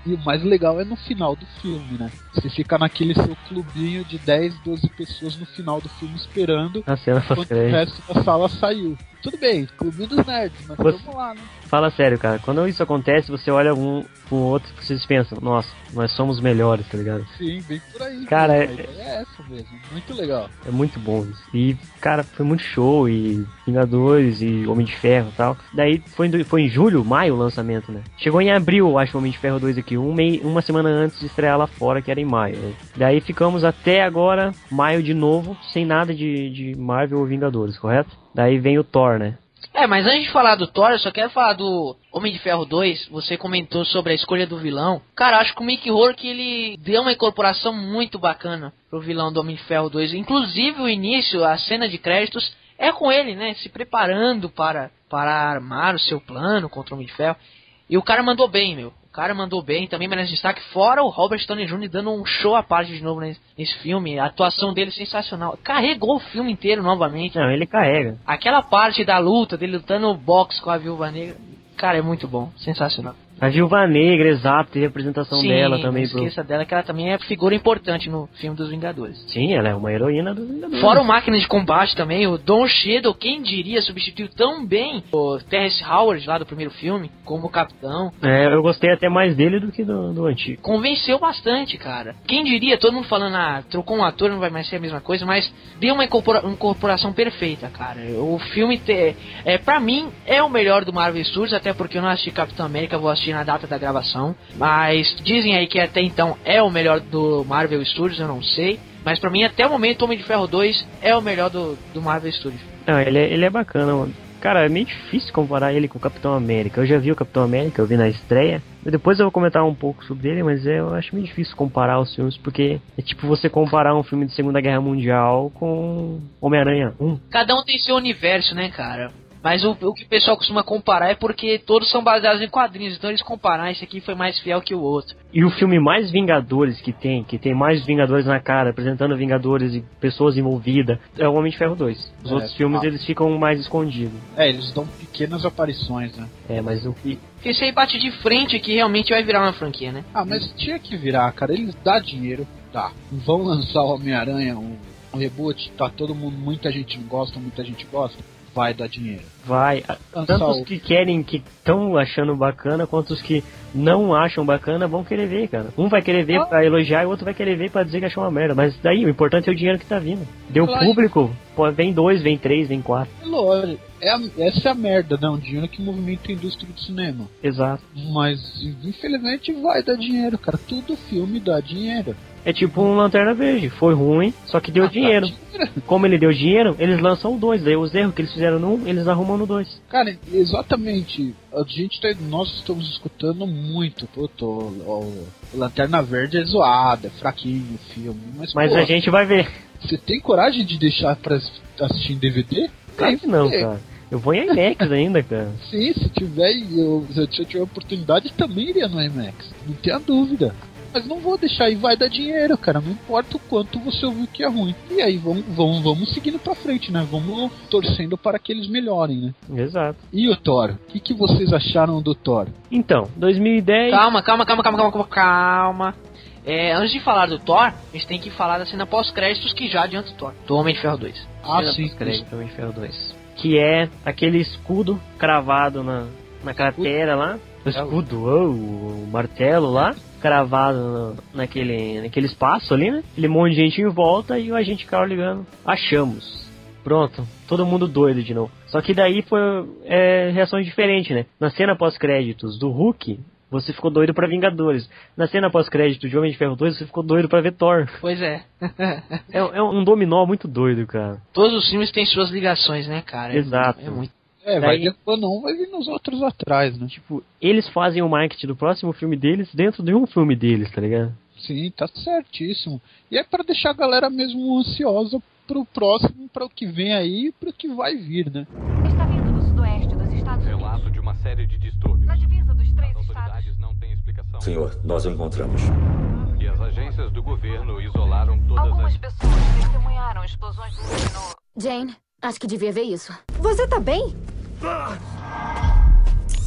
E o mais legal é no final do filme, né? Você fica naquele seu clubinho de dez, doze pessoas no final do filme esperando a cena enquanto o resto da sala saiu. Tudo bem, clubinho dos nerds, mas você... vamos lá, né? Fala sério, cara. Quando isso acontece, você olha um pro outro e vocês pensam, nossa, nós somos melhores, tá ligado? Sim, bem por aí. Cara, é... a ideia é essa mesmo. Muito legal. É muito bom isso. E, cara, foi muito show. E Vingadores e Homem de Ferro e tal. Daí foi em, foi em julho, maio o lançamento, né? Chegou em abril, eu acho, o Homem de Ferro dois aqui. Um mei... Uma semana antes de estrear lá fora, que era em maio, né? Daí ficamos até agora, maio de novo, sem nada de, de Marvel ou Vingadores, correto? Daí vem o Thor, né? É, mas antes de falar do Thor, eu só quero falar do Homem de Ferro dois. Você comentou sobre a escolha do vilão. Cara, acho que o Mickey Rourke, ele deu uma incorporação muito bacana pro vilão do Homem de Ferro dois. Inclusive o início, a cena de créditos, é com ele, né? Se preparando para, para armar o seu plano contra o Homem de Ferro. E o cara mandou bem, meu. O cara mandou bem, também merece destaque. Fora o Robert Downey Júnior dando um show à parte de novo nesse, nesse filme. A atuação dele é sensacional. Carregou o filme inteiro novamente. Não, ele carrega. Aquela parte da luta, dele lutando no boxe com a Viúva Negra. Cara, é muito bom. Sensacional. A Viúva Negra, exato, tem a apresentação Sim, dela também. Não esqueça pro... dela, que ela também é figura importante no filme dos Vingadores. Sim, ela é uma heroína dos Vingadores. Fora o Máquina de Combate também, o Don Cheadle, quem diria, substituiu tão bem o Terrence Howard lá do primeiro filme, como capitão. É, eu gostei até mais dele do que do, do antigo. Convenceu bastante, cara. Quem diria, todo mundo falando, ah, trocou um ator, não vai mais ser a mesma coisa, mas deu uma incorpora- incorporação perfeita, cara. O filme, te, é, pra mim, é o melhor do Marvel Studios, até porque eu não assisti Capitão América, vou assistir na data da gravação. Mas dizem aí que até então é o melhor do Marvel Studios, eu não sei. Mas pra mim, até o momento, Homem de Ferro dois é o melhor do, do Marvel Studios. Não, ele é, ele é bacana, mano. Cara, é meio difícil comparar ele com o Capitão América. Eu já vi o Capitão América, eu vi na estreia. Depois eu vou comentar um pouco sobre ele, mas eu acho meio difícil comparar os filmes, porque é tipo você comparar um filme de Segunda Guerra Mundial com Homem-Aranha um. Cada um tem seu universo, né, cara? Mas o, o que o pessoal costuma comparar é porque todos são baseados em quadrinhos, então eles comparam, esse aqui foi mais fiel que o outro. E o filme mais Vingadores que tem, que tem mais Vingadores na cara, apresentando Vingadores e pessoas envolvidas, é o Homem de Ferro dois. Os é, outros filmes, ah. eles ficam mais escondidos. É, eles dão pequenas aparições, né? É, mas o... Esse aí bate de frente que realmente vai virar uma franquia, né? Ah, mas tinha que virar, cara. Eles dão dinheiro, tá. Vão lançar o Homem-Aranha, um, um reboot, tá todo mundo, muita gente não gosta, muita gente gosta. Vai dar dinheiro. Vai. Tanto os que querem, que estão achando bacana, quanto os que não acham bacana vão querer ver, cara. Um vai querer ver ah. pra elogiar e o outro vai querer ver pra dizer que achou uma merda. Mas daí, o importante é o dinheiro que tá vindo. Deu claro. Público, pô, vem dois, vem três, vem quatro. Lógico. É a, essa é a merda, né? Um dinheiro que movimenta a indústria do cinema. Exato. Mas, infelizmente, vai dar dinheiro, cara. Tudo filme dá dinheiro. É tipo um Lanterna Verde. Foi ruim, só que deu ah, dinheiro. Tá. Como ele deu dinheiro, eles lançam o dois. Daí os erros que eles fizeram no um, eles arrumam no dois. Cara, exatamente. A gente tá, nós estamos escutando muito. Puto, o, o Lanterna Verde é zoado, é fraquinho o filme. Mas, mas pô, a gente vai ver. Você tem coragem de deixar pra assistir em D V D? Claro que não, cara. Eu vou em IMAX ainda, cara. Sim, se tiver, eu, se eu tiver oportunidade, também iria no IMAX. Não tenha dúvida. Mas não vou deixar, e vai dar dinheiro, cara. Não importa o quanto você ouviu que é ruim. E aí, vamos, vamos, vamos seguindo pra frente, né? Vamos torcendo para que eles melhorem, né? Exato. E o Thor? O que, que vocês acharam do Thor? Então, dois mil e dez... Calma, calma, calma, calma, calma, calma, calma. É, antes de falar do Thor, a gente tem que falar da cena pós-créditos que já adianta o Thor. Do Homem de Ferro dois. Ah, cena sim. Pós-crédito do Homem de Ferro dois. Que é aquele escudo cravado na, na cratera lá. O escudo, oh, o martelo lá, cravado no, naquele, naquele espaço ali, né? Aquele monte de gente em volta e o agente Carl ligando. Achamos. Pronto, todo mundo doido de novo. Só que daí foi é, reações diferentes, né? Na cena pós-créditos do Hulk, você ficou doido pra Vingadores. Na cena pós-crédito de Homem de Ferro dois, você ficou doido pra ver Thor. Pois é. é. É um dominó muito doido, cara. Todos os filmes têm suas ligações, né, cara? Exato. É muito... É, vai depois não, vai vir nos outros atrás, né? Tipo, eles fazem o marketing do próximo filme deles dentro de um filme deles, tá ligado? Sim, tá certíssimo. E é pra deixar a galera mesmo ansiosa pro próximo, para o que vem aí e pro que vai vir, né? Está vindo do sudoeste dos Estados Unidos. Relato de uma série de distúrbios. Na divisa dos três as autoridades estados. Não têm explicação. Senhor, nós o encontramos. E as agências do governo isolaram todas Algumas as... pessoas testemunharam explosões do no... Jane, acho que devia ver isso. Você tá bem?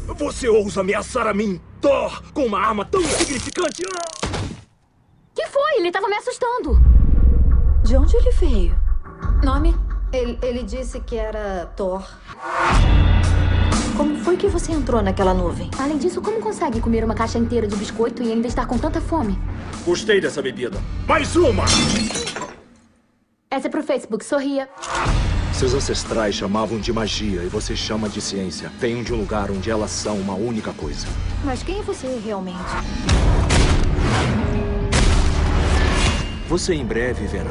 Você ousa ameaçar a mim, Thor, com uma arma tão insignificante? Que foi? Ele tava me assustando. De onde ele veio? Nome? Ele, ele disse que era Thor. Como foi que você entrou naquela nuvem? Além disso, como consegue comer uma caixa inteira de biscoito e ainda estar com tanta fome? Gostei dessa bebida. Mais uma! Essa é pro Facebook, sorria. Seus ancestrais chamavam de magia e você chama de ciência. Venham de um lugar onde elas são uma única coisa. Mas quem é você realmente? Você em breve verá.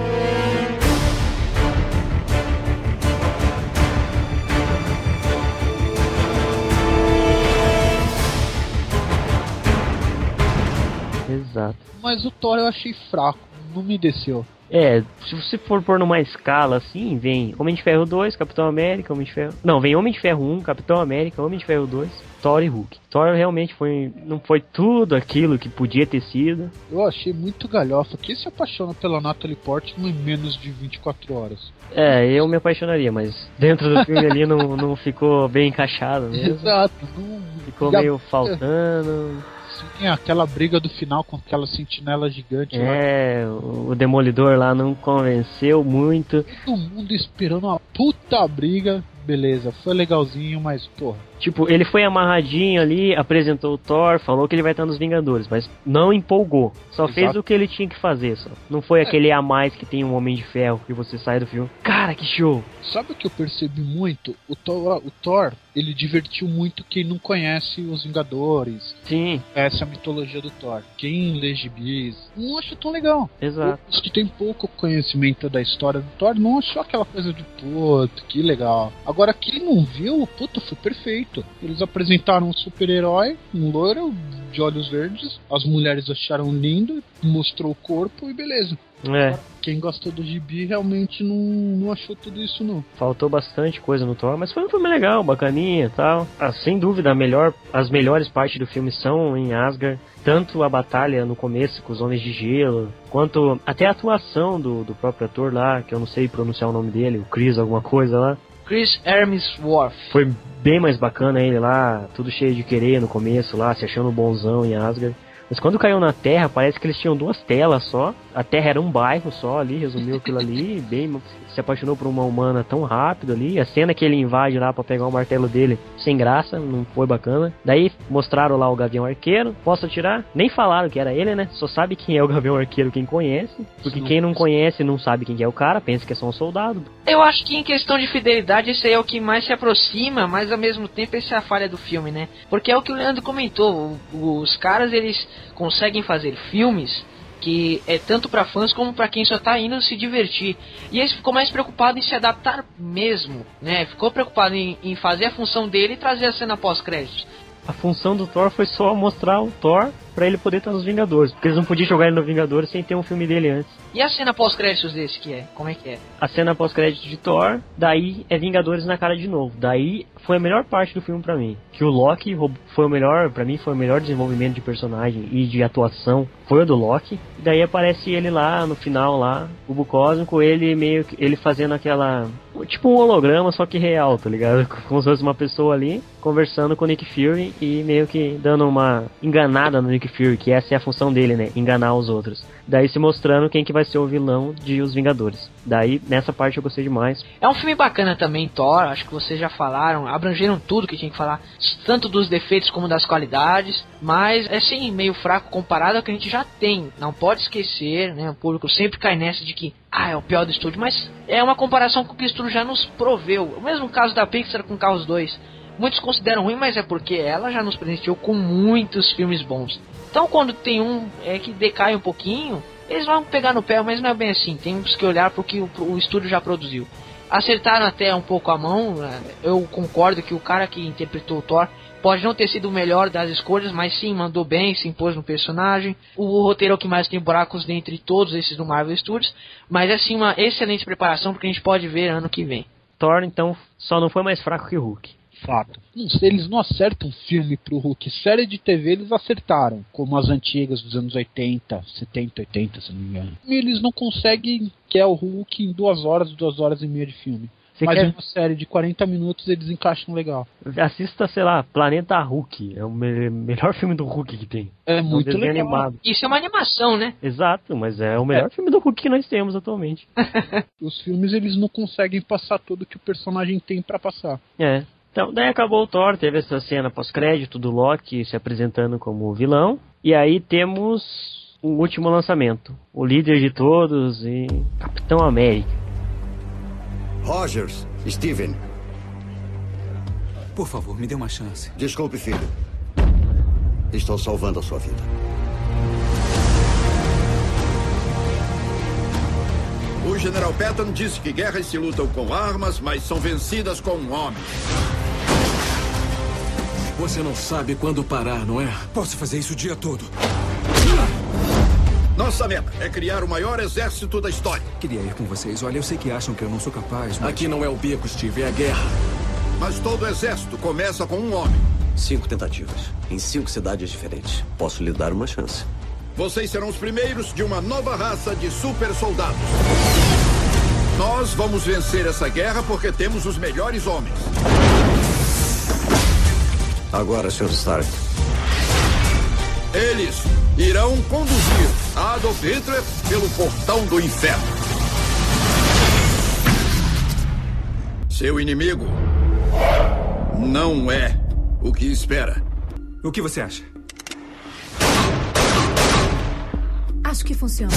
Exato. Mas o Thor eu achei fraco, não me desceu. É, se você for pôr numa escala assim, vem Homem de Ferro dois, Capitão América, Homem de Ferro... Não, vem Homem de Ferro um, Capitão América, Homem de Ferro dois, Thor e Hulk. Thor realmente foi, não foi tudo aquilo que podia ter sido. Eu achei muito galhofa. Quem se apaixona pela Natalie Portman em menos de vinte e quatro horas? É, eu me apaixonaria, mas dentro do filme ali não, não ficou bem encaixado mesmo. Exato. Não... Ficou e meio a... faltando... Sim, aquela briga do final com aquela sentinela gigante. É, lá. O Demolidor lá não convenceu muito. Todo mundo esperando uma puta briga. Beleza, foi legalzinho, mas porra. Tipo, ele foi amarradinho ali, apresentou o Thor, falou que ele vai estar nos Vingadores, mas não empolgou. Só Exato. Fez o que ele tinha que fazer, só. Não foi é. aquele a mais que tem um Homem de Ferro que você sai do filme. Cara, que show! Sabe o que eu percebi muito? O Thor, o Thor, ele divertiu muito quem não conhece os Vingadores. Sim. Essa é a mitologia do Thor. Quem lê gibis não acha tão legal. Exato. Os que tem pouco conhecimento da história do Thor não achou aquela coisa de puto, que legal. Agora, quem não viu, puta, foi perfeito. Eles apresentaram um super-herói, um loiro de olhos verdes. As mulheres acharam lindo, mostrou o corpo e beleza. É. Quem gostou do gibi realmente não, não achou tudo isso, não. Faltou bastante coisa no Thor, mas foi um filme legal, bacaninha e tal. Ah, sem dúvida, a melhor, as melhores partes do filme são em Asgard. Tanto a batalha no começo com os Homens de Gelo, quanto até a atuação do, do próprio ator lá, que eu não sei pronunciar o nome dele, o Chris alguma coisa lá. Chris Hemsworth. Foi bem mais bacana ele lá, tudo cheio de querer no começo lá, se achando bonzão em Asgard. Mas quando caiu na Terra, parece que eles tinham duas telas só. A Terra era um bairro só ali, resumiu aquilo ali, bem, se apaixonou por uma humana tão rápido ali. A cena que ele invade lá pra pegar o martelo dele, sem graça, não foi bacana. Daí mostraram lá o Gavião Arqueiro, posso atirar? Nem falaram que era ele, né? Só sabe quem é o Gavião Arqueiro quem conhece. Porque quem não conhece não sabe quem é o cara, pensa que é só um soldado. Eu acho que em questão de fidelidade, esse aí é o que mais se aproxima, mas ao mesmo tempo essa é a falha do filme, né? Porque é o que o Leandro comentou, os caras eles conseguem fazer filmes que é tanto para fãs como para quem só tá indo se divertir. E ele ficou mais preocupado em se adaptar mesmo, né? Ficou preocupado em, em fazer a função dele e trazer a cena pós-créditos. A função do Thor foi só mostrar o Thor pra ele poder estar nos Vingadores, porque eles não podiam jogar ele no Vingadores sem ter um filme dele antes. E a cena pós-créditos desse que é? Como é que é? A cena pós-créditos de Thor, daí é Vingadores na cara de novo. Daí foi a melhor parte do filme pra mim. Que o Loki foi o melhor, pra mim foi o melhor desenvolvimento de personagem e de atuação, foi o do Loki. E daí aparece ele lá no final lá, o cubo cósmico, ele meio que, ele fazendo aquela, tipo um holograma, só que real, tá ligado? Como se fosse uma pessoa ali, conversando com o Nick Fury e meio que dando uma enganada no Nick Fury, que essa é a função dele, né? Enganar os outros. Daí se mostrando quem que vai ser o vilão de Os Vingadores. Daí, nessa parte eu gostei demais. É um filme bacana também, Thor, acho que vocês já falaram, abrangeram tudo que tinha que falar, tanto dos defeitos como das qualidades, mas é sim meio fraco comparado ao que a gente já tem. Não pode esquecer, né? O público sempre cai nessa de que, ah, é o pior do estúdio, mas é uma comparação com o que o estúdio já nos proveu. O mesmo caso da Pixar com Carros dois. Muitos consideram ruim, mas é porque ela já nos presenteou com muitos filmes bons. Então quando tem um é, que decai um pouquinho, eles vão pegar no pé, mas não é bem assim. Temos que olhar para o que o, o estúdio já produziu. Acertaram até um pouco a mão. Eu concordo que o cara que interpretou o Thor pode não ter sido o melhor das escolhas, mas sim, mandou bem, se impôs no personagem. O roteiro é o que mais tem buracos dentre todos esses do Marvel Studios, mas é sim uma excelente preparação porque a gente pode ver ano que vem. Thor, então, só não foi mais fraco que o Hulk. Fato. Não sei, eles não acertam filme pro Hulk. Série de T V eles acertaram, como as antigas dos anos oitenta, setenta, oitenta, se não me engano. E eles não conseguem, que é o Hulk, em duas horas, duas horas e meia de filme. Você Mas quer... uma série de quarenta minutos eles encaixam legal. Assista, sei lá, Planeta Hulk. É o me- melhor filme do Hulk que tem. É muito um desenho legal. animado. Isso é uma animação, né? Exato, mas é o melhor é. filme do Hulk que nós temos atualmente. Os filmes, eles não conseguem passar tudo que o personagem tem pra passar. É. Então, daí acabou o Thor, teve essa cena pós-crédito do Loki se apresentando como vilão. E aí temos o último lançamento. O líder de todos e Capitão América. Rogers, Steven. Por favor, me dê uma chance. Desculpe, filho. Estou salvando a sua vida. O General Patton disse que guerras se lutam com armas, mas são vencidas com homens. Você não sabe quando parar, não é? Posso fazer isso o dia todo. Nossa meta é criar o maior exército da história. Queria ir com vocês. Olha, eu sei que acham que eu não sou capaz, mas... Aqui não é o beco, Steve, é a guerra. Mas todo exército começa com um homem. Cinco tentativas, em cinco cidades diferentes. Posso lhe dar uma chance. Vocês serão os primeiros de uma nova raça de super soldados. Nós vamos vencer essa guerra porque temos os melhores homens. Agora, senhor Stark. Eles irão conduzir Adolf Hitler pelo portão do inferno. Seu inimigo não é o que espera. O que você acha? Acho que funciona.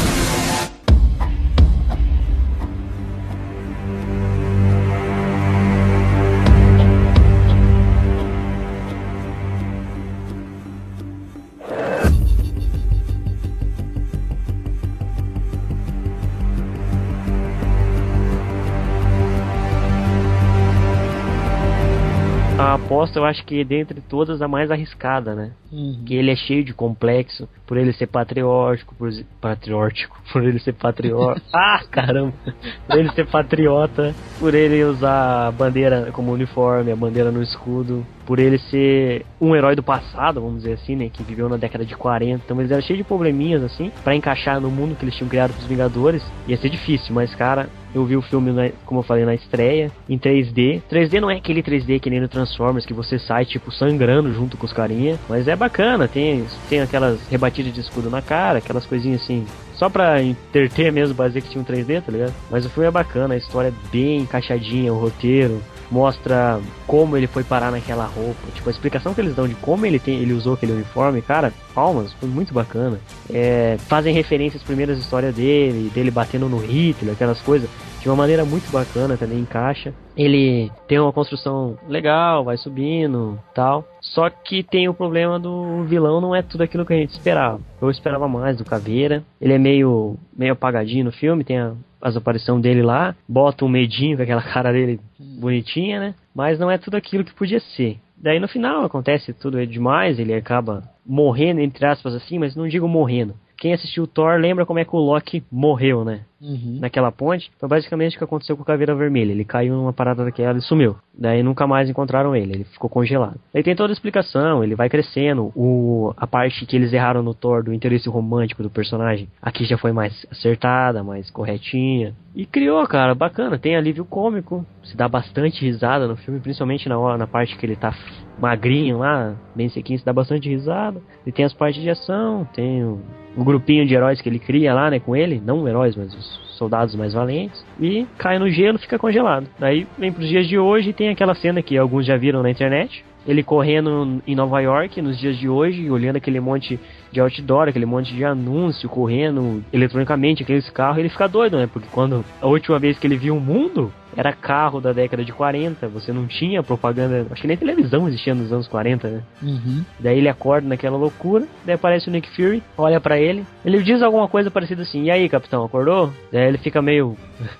A aposta, eu acho que dentre todas a mais arriscada, né? Uhum. Que ele é cheio de complexo, por ele ser patriótico, por patriótico, por ele ser patriota. Ah, caramba! Por ele ser patriota, por ele usar a bandeira como uniforme, a bandeira no escudo, por ele ser um herói do passado, vamos dizer assim, né? Que viveu na década de quarenta. Então eles eram cheios de probleminhas, assim, pra encaixar no mundo que eles tinham criado pros Vingadores. Ia ser difícil, mas, cara, eu vi o filme, na, como eu falei, na estreia, em três D. três D não é aquele três D que nem no Transformers, que você sai, tipo, sangrando junto com os carinha. Mas é bacana, tem, tem aquelas rebatidas de escudo na cara, aquelas coisinhas assim, só pra entreter mesmo, pra dizer que tinha um três D, tá ligado? Mas o filme é bacana, a história é bem encaixadinha, o roteiro mostra como ele foi parar naquela roupa. Tipo, a explicação que eles dão de como ele, tem, ele usou aquele uniforme, cara, palmas, foi muito bacana. É, fazem referência às primeiras histórias dele, dele batendo no Hitler, aquelas coisas, de uma maneira muito bacana, também encaixa. Ele tem uma construção legal, vai subindo, tal. Só que tem o problema do vilão, não é tudo aquilo que a gente esperava. Eu esperava mais do Caveira. Ele é meio, meio apagadinho no filme, tem a, as aparições dele lá, bota um medinho com aquela cara dele bonitinha, né? Mas não é tudo aquilo que podia ser. Daí no final acontece tudo demais, ele acaba morrendo, entre aspas assim, mas não digo morrendo. Quem assistiu o Thor lembra como é que o Loki morreu, né? Uhum. Naquela ponte. Foi basicamente o que aconteceu com o Caveira Vermelha. Ele caiu numa parada daquela e sumiu. Daí nunca mais encontraram ele. Ele ficou congelado. Daí tem toda a explicação. Ele vai crescendo. O, a parte que eles erraram no Thor do interesse romântico do personagem, aqui já foi mais acertada, mais corretinha. E criou, cara, bacana. Tem alívio cômico. Se dá bastante risada no filme, principalmente na hora, na parte que ele tá magrinho lá, bem sequinho, se dá bastante risada. E tem as partes de ação. Tem o, o grupinho de heróis que ele cria lá, né, com ele. Não heróis, mas os soldados mais valentes. E cai no gelo, fica congelado. Daí vem pros dias de hoje e tem aquela cena que alguns já viram na internet. Ele correndo em Nova York nos dias de hoje, olhando aquele monte de outdoor, aquele monte de anúncio, correndo eletronicamente aqueles carros, ele fica doido, né? Porque quando a última vez que ele viu o mundo, era carro da década de quarenta, você não tinha propaganda, acho que nem televisão existia nos anos quarenta, né? Uhum. Daí ele acorda naquela loucura, daí aparece o Nick Fury, olha pra ele, ele diz alguma coisa parecida assim, e aí, capitão, acordou? Daí ele fica meio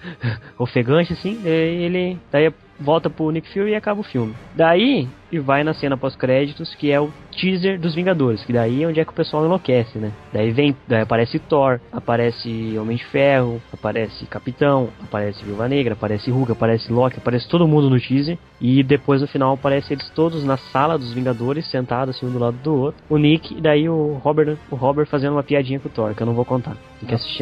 ofegante assim, daí ele daí volta pro Nick Fury e acaba o filme. Daí, e vai na cena pós-créditos, que é o teaser dos Vingadores, que daí é onde é que o pessoal enlouquece, né? Daí vem, daí aparece Thor, aparece Homem de Ferro, aparece Capitão, aparece Viúva Negra, aparece Hulk, aparece Loki, aparece todo mundo no teaser, e depois no final aparece eles todos na sala dos Vingadores, sentados assim um do lado do outro, o Nick, e daí o Robert, o Robert fazendo uma piadinha com o Thor, que eu não vou contar, tem que assistir na hora.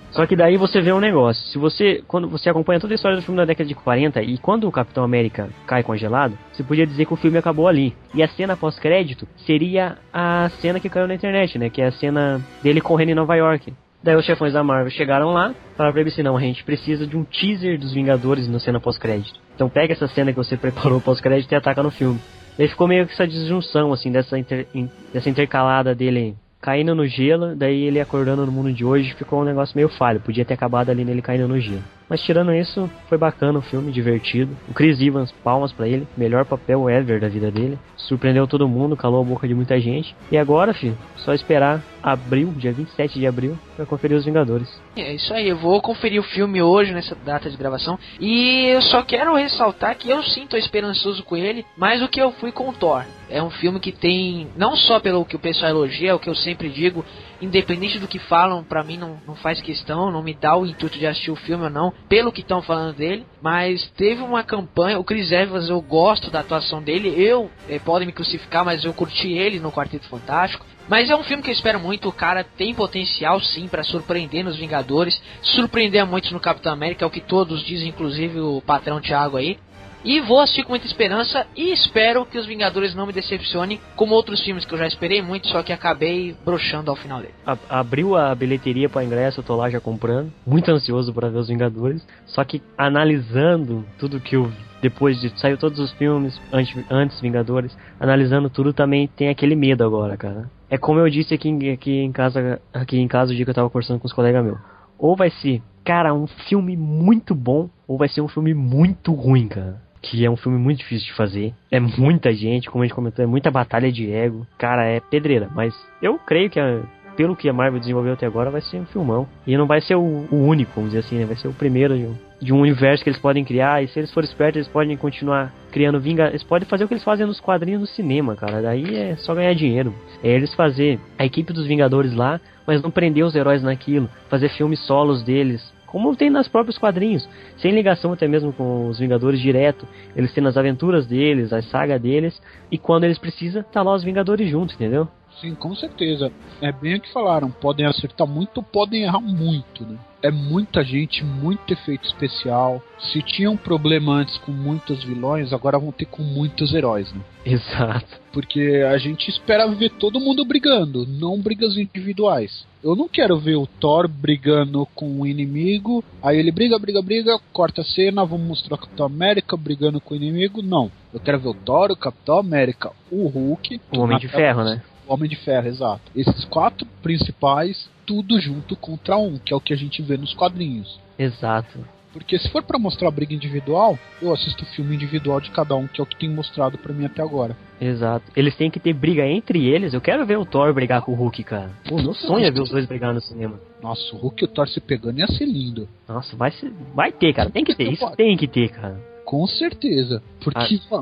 Só que daí você vê um negócio. Se você, quando você acompanha toda a história do filme da década de quarenta, e quando o Capitão América cai congelado, você podia dizer que o filme acabou ali. E a cena pós-crédito seria a cena que caiu na internet, né? Que é a cena dele correndo em Nova York. Daí os chefões da Marvel chegaram lá, falaram pra ele assim, não, a gente precisa de um teaser dos Vingadores na cena pós-crédito. Então pega essa cena que você preparou pós-crédito e ataca no filme. Daí ficou meio que essa disjunção, assim, dessa, inter, in, dessa intercalada dele caindo no gelo, daí ele acordando no mundo de hoje, ficou um negócio meio falho, podia ter acabado ali nele caindo no gelo. Mas tirando isso, foi bacana o filme, divertido. O Chris Evans, palmas pra ele, melhor papel ever da vida dele. Surpreendeu todo mundo, calou a boca de muita gente. E agora, filho, só esperar abril, dia vinte e sete de abril, pra conferir Os Vingadores. É isso aí, eu vou conferir o filme hoje, nessa data de gravação. E eu só quero ressaltar que eu sim tô esperançoso com ele, mais do que eu fui com o Thor. É um filme que tem, não só pelo que o pessoal elogia, o que eu sempre digo, independente do que falam, pra mim não, não faz questão, não me dá o intuito de assistir o filme ou não, pelo que estão falando dele, mas teve uma campanha, o Chris Evans, eu gosto da atuação dele, eu, é, podem me crucificar, mas eu curti ele no Quarteto Fantástico. Mas é um filme que eu espero muito, o cara tem potencial sim pra surpreender nos Vingadores, surpreender a muitos no Capitão América, é o que todos dizem, inclusive o patrão Thiago aí. E vou assistir com muita esperança e espero que os Vingadores não me decepcionem, como outros filmes que eu já esperei muito, só que acabei broxando ao final dele. Abriu a bilheteria para ingresso, eu tô lá já comprando, muito ansioso para ver os Vingadores, só que analisando tudo que eu... Depois de saiu todos os filmes antes, antes Vingadores, analisando tudo também tem aquele medo agora, cara. É como eu disse aqui, aqui em casa, aqui em casa o dia que eu tava conversando com os colegas meus. Ou vai ser, cara, um filme muito bom, ou vai ser um filme muito ruim, cara. Que é um filme muito difícil de fazer. É muita gente, como a gente comentou, é muita batalha de ego. Cara, é pedreira. Mas eu creio que, a, pelo que a Marvel desenvolveu até agora, vai ser um filmão. E não vai ser o, o único, vamos dizer assim, né? Vai ser o primeiro de um, de um universo que eles podem criar. E se eles forem espertos, eles podem continuar criando vinga. Eles podem fazer o que eles fazem nos quadrinhos no cinema, cara. Daí é só ganhar dinheiro. É eles fazer a equipe dos Vingadores lá, mas não prender os heróis naquilo. Fazer filmes solos deles, como tem nos próprios quadrinhos, sem ligação até mesmo com os Vingadores direto. Eles têm as aventuras deles, a saga deles, e quando eles precisam, tá lá os Vingadores juntos, entendeu? Sim, com certeza. É bem o que falaram, podem acertar muito, podem errar muito, né? É muita gente, muito efeito especial. Se tinha um problema antes com muitos vilões, agora vão ter com muitos heróis, né? Exato. Porque a gente espera ver todo mundo brigando, não brigas individuais. Eu não quero ver o Thor brigando com o inimigo, aí ele briga, briga, briga, corta a cena, vamos mostrar o Capitão América brigando com o inimigo. Não. Eu quero ver o Thor, o Capitão América, o Hulk... O Homem de Ferro, né? O Homem de Ferro, exato. Esses quatro principais, tudo junto contra um, que é o que a gente vê nos quadrinhos. Exato. Porque se for pra mostrar a briga individual, eu assisto o filme individual de cada um, que é o que tem mostrado pra mim até agora. Exato. Eles têm que ter briga entre eles. Eu quero ver o Thor brigar com o Hulk, cara. Pô, meu sonho é ver os dois brigar no cinema. Nossa, o Hulk e o Thor se pegando ia ser lindo. Nossa, vai, ser... vai ter, cara. Tem que ter. Isso tem que ter, cara. Com certeza. Porque ah.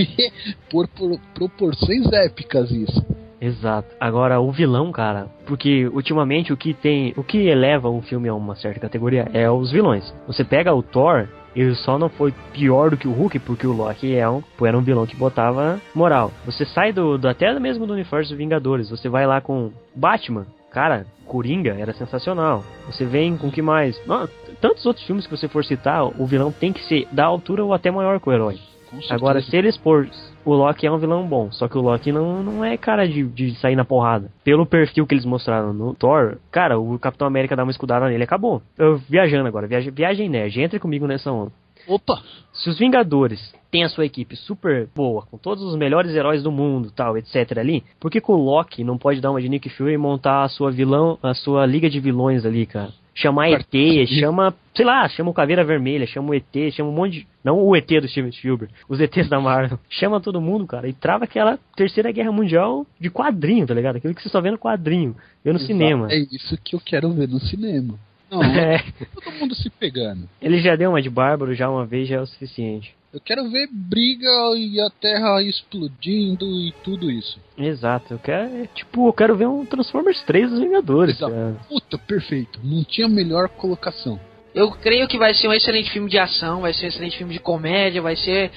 por, por proporções épicas isso. Exato. Agora, o vilão, cara, porque ultimamente o que tem, o que eleva um filme a uma certa categoria é os vilões. Você pega o Thor, ele só não foi pior do que o Hulk, porque o Loki é um, era um vilão que botava moral. Você sai do, do até mesmo do universo dos Vingadores, você vai lá com Batman, cara, Coringa era sensacional. Você vem com o que mais? Não, tantos outros filmes que você for citar, o vilão tem que ser da altura ou até maior que o herói. Agora, se eles por... O Loki é um vilão bom, só que o Loki não, não é cara de, de sair na porrada. Pelo perfil que eles mostraram no Thor, cara, o Capitão América dá uma escudada nele e acabou. Eu viajando agora, viagem, viagem nerd, entre comigo nessa onda. Opa! Se os Vingadores têm a sua equipe super boa, com todos os melhores heróis do mundo, tal, etc ali, por que, que o Loki não pode dar uma de Nick Fury e montar a sua vilão, a sua liga de vilões ali, cara? Chamar E T, chama, sei lá, chama o Caveira Vermelha, chama o E T, chama um monte de... Não o E T do Steven Spielberg, os E Tês da Marvel. Chama todo mundo, cara, e trava aquela terceira guerra mundial de quadrinho, tá ligado? Aquilo que você só vê no quadrinho, vê no Exato. cinema. É isso que eu quero ver no cinema. Não, é. Todo mundo se pegando. Ele já deu uma de bárbaro já uma vez, já é o suficiente. Eu quero ver briga e a terra explodindo e tudo isso. Exato, eu quero, tipo, eu quero ver um Transformers três dos Vingadores. Cara. Puta, perfeito, não tinha melhor colocação. Eu creio que vai ser um excelente filme de ação, vai ser um excelente filme de comédia, vai ser...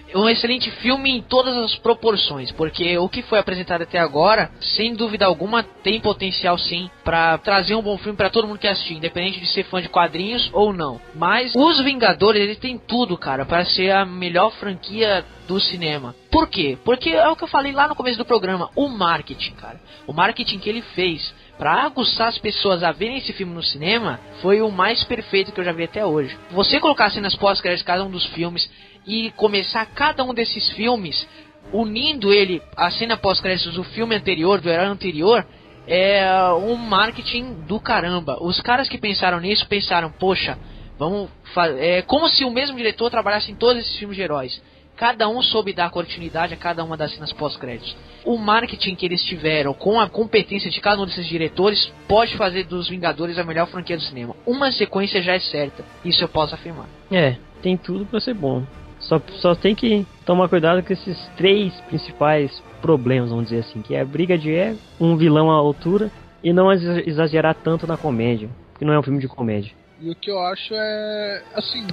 um excelente filme em todas as proporções, porque o que foi apresentado até agora, sem dúvida alguma, tem potencial sim pra trazer um bom filme pra todo mundo que assistir, independente de ser fã de quadrinhos ou não. Mas Os Vingadores, eles têm tudo, cara, para ser a melhor franquia do cinema. Por quê? Porque é o que eu falei lá no começo do programa, o marketing, cara. O marketing que ele fez pra aguçar as pessoas a verem esse filme no cinema foi o mais perfeito que eu já vi até hoje. Você colocar cenas pós-créditos de cada um dos filmes e começar cada um desses filmes unindo ele, a cena pós-créditos do filme anterior, do herói anterior, é um marketing do caramba. Os caras que pensaram nisso pensaram, poxa, vamos fazer... É como se o mesmo diretor trabalhasse em todos esses filmes de heróis. Cada um soube dar continuidade a cada uma das cenas pós-créditos. O marketing que eles tiveram com a competência de cada um desses diretores pode fazer dos Vingadores a melhor franquia do cinema. Uma sequência já é certa, isso eu posso afirmar. É, tem tudo pra ser bom. Só, só tem que tomar cuidado com esses três principais problemas, vamos dizer assim, que é a briga de ego, um vilão à altura e não exagerar tanto na comédia, porque não é um filme de comédia. E o que eu acho é, assim,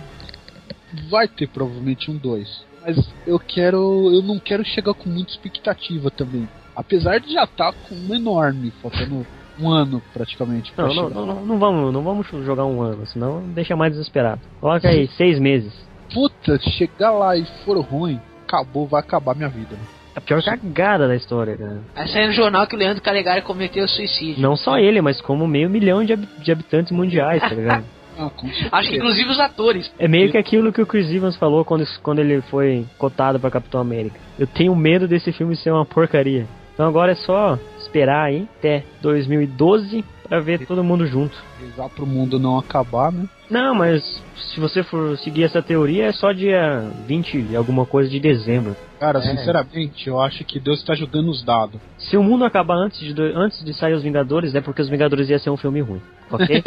vai ter provavelmente um dois. Mas eu quero. Eu não quero chegar com muita expectativa também. Apesar de já estar com um enorme, faltando um ano praticamente. Pra não, não, não, não, não, vamos, não vamos jogar um ano, senão deixa mais desesperado. Coloca aí, seis meses. Puta, chegar lá e for ruim, acabou, vai acabar minha vida. Né? A pior cagada da história, cara. Vai sair no jornal que o Leandro Calegari cometeu suicídio. Não só ele, mas como meio milhão de, hab- de habitantes mundiais, tá ligado? Ah, acho que inclusive os atores. É meio que aquilo que o Chris Evans falou quando, quando ele foi cotado pra Capitão América. Eu tenho medo desse filme ser uma porcaria. Então agora é só esperar aí até dois mil e doze pra ver todo mundo junto. Rezar pro mundo não acabar, né? Não, mas se você for seguir essa teoria, é só dia vinte e alguma coisa de dezembro. Cara, é. sinceramente, eu acho que Deus tá jogando os dados. Se o mundo acabar antes de, antes de sair os Vingadores, é porque os Vingadores ia ser um filme ruim, ok?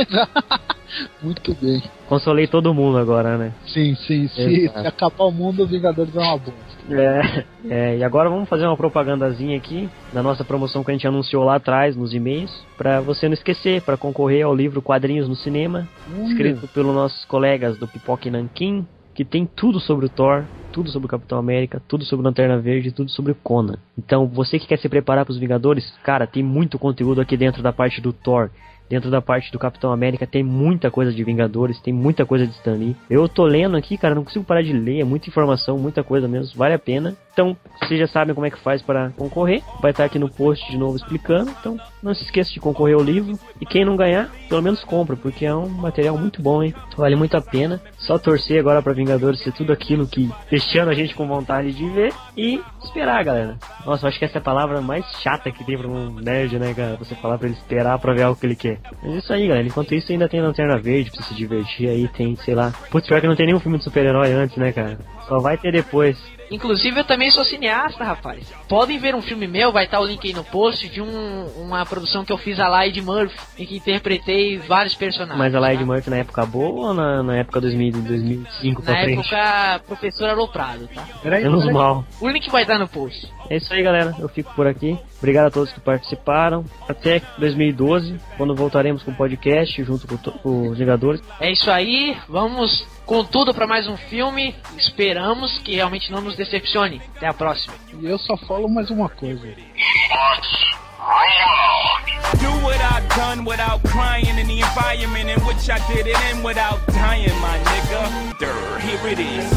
Muito bem. Consolei todo mundo agora, né? Sim, sim, sim. Se acabar o mundo, os Vingadores é uma boa. É, é, e agora vamos fazer uma propagandazinha aqui da nossa promoção que a gente anunciou lá atrás nos e-mails, pra você não esquecer, pra concorrer ao livro Quadrinhos no Cinema, hum. escrito pelos nossos colegas do Pipoca e Nanquim, que tem tudo sobre o Thor, tudo sobre o Capitão América, tudo sobre o Lanterna Verde, tudo sobre o Conan. Então, você que quer se preparar para os Vingadores, cara, tem muito conteúdo aqui dentro da parte do Thor. Dentro da parte do Capitão América tem muita coisa de Vingadores, tem muita coisa de Stan Lee. Eu tô lendo aqui, cara, não consigo parar de ler, é muita informação, muita coisa mesmo, vale a pena. Então, vocês já sabem como é que faz para concorrer, vai estar aqui no post de novo explicando. Então, não se esqueça de concorrer ao livro. E quem não ganhar, pelo menos compra, porque é um material muito bom, hein? Vale muito a pena. Só torcer agora pra Vingadores ser tudo aquilo que deixando a gente com vontade de ver e esperar, galera. Nossa, eu acho que essa é a palavra mais chata que tem pra um nerd, né, cara? Você falar pra ele esperar pra ver algo que ele quer. Mas isso aí, galera. Enquanto isso, ainda tem Lanterna Verde pra se divertir aí. Tem, sei lá. Putz, pior que não tem nenhum filme de super-herói antes, né, cara? Só vai ter depois. Inclusive, eu também sou cineasta, rapaz. Podem ver um filme meu, vai estar o link aí no post, de um, uma produção que eu fiz a Laide Murphy, em que interpretei vários personagens. Mas a Laide tá? Murphy na época boa ou na, na época dois mil, dois mil e cinco pra na frente? Na época, professora Aloprado, tá? Peraí, Menos peraí. mal. O link vai estar no post. É isso aí, galera. Eu fico por aqui. Obrigado a todos que participaram. Até dois mil e doze, quando voltaremos com o podcast junto com, com os Vingadores. É isso aí. Vamos com tudo para mais um filme. Esperamos que realmente não nos decepcione. Até a próxima. E eu só falo mais uma coisa. Do what I've done without crying in the environment in which I did it in without dying, my nigga. Durr, here it is.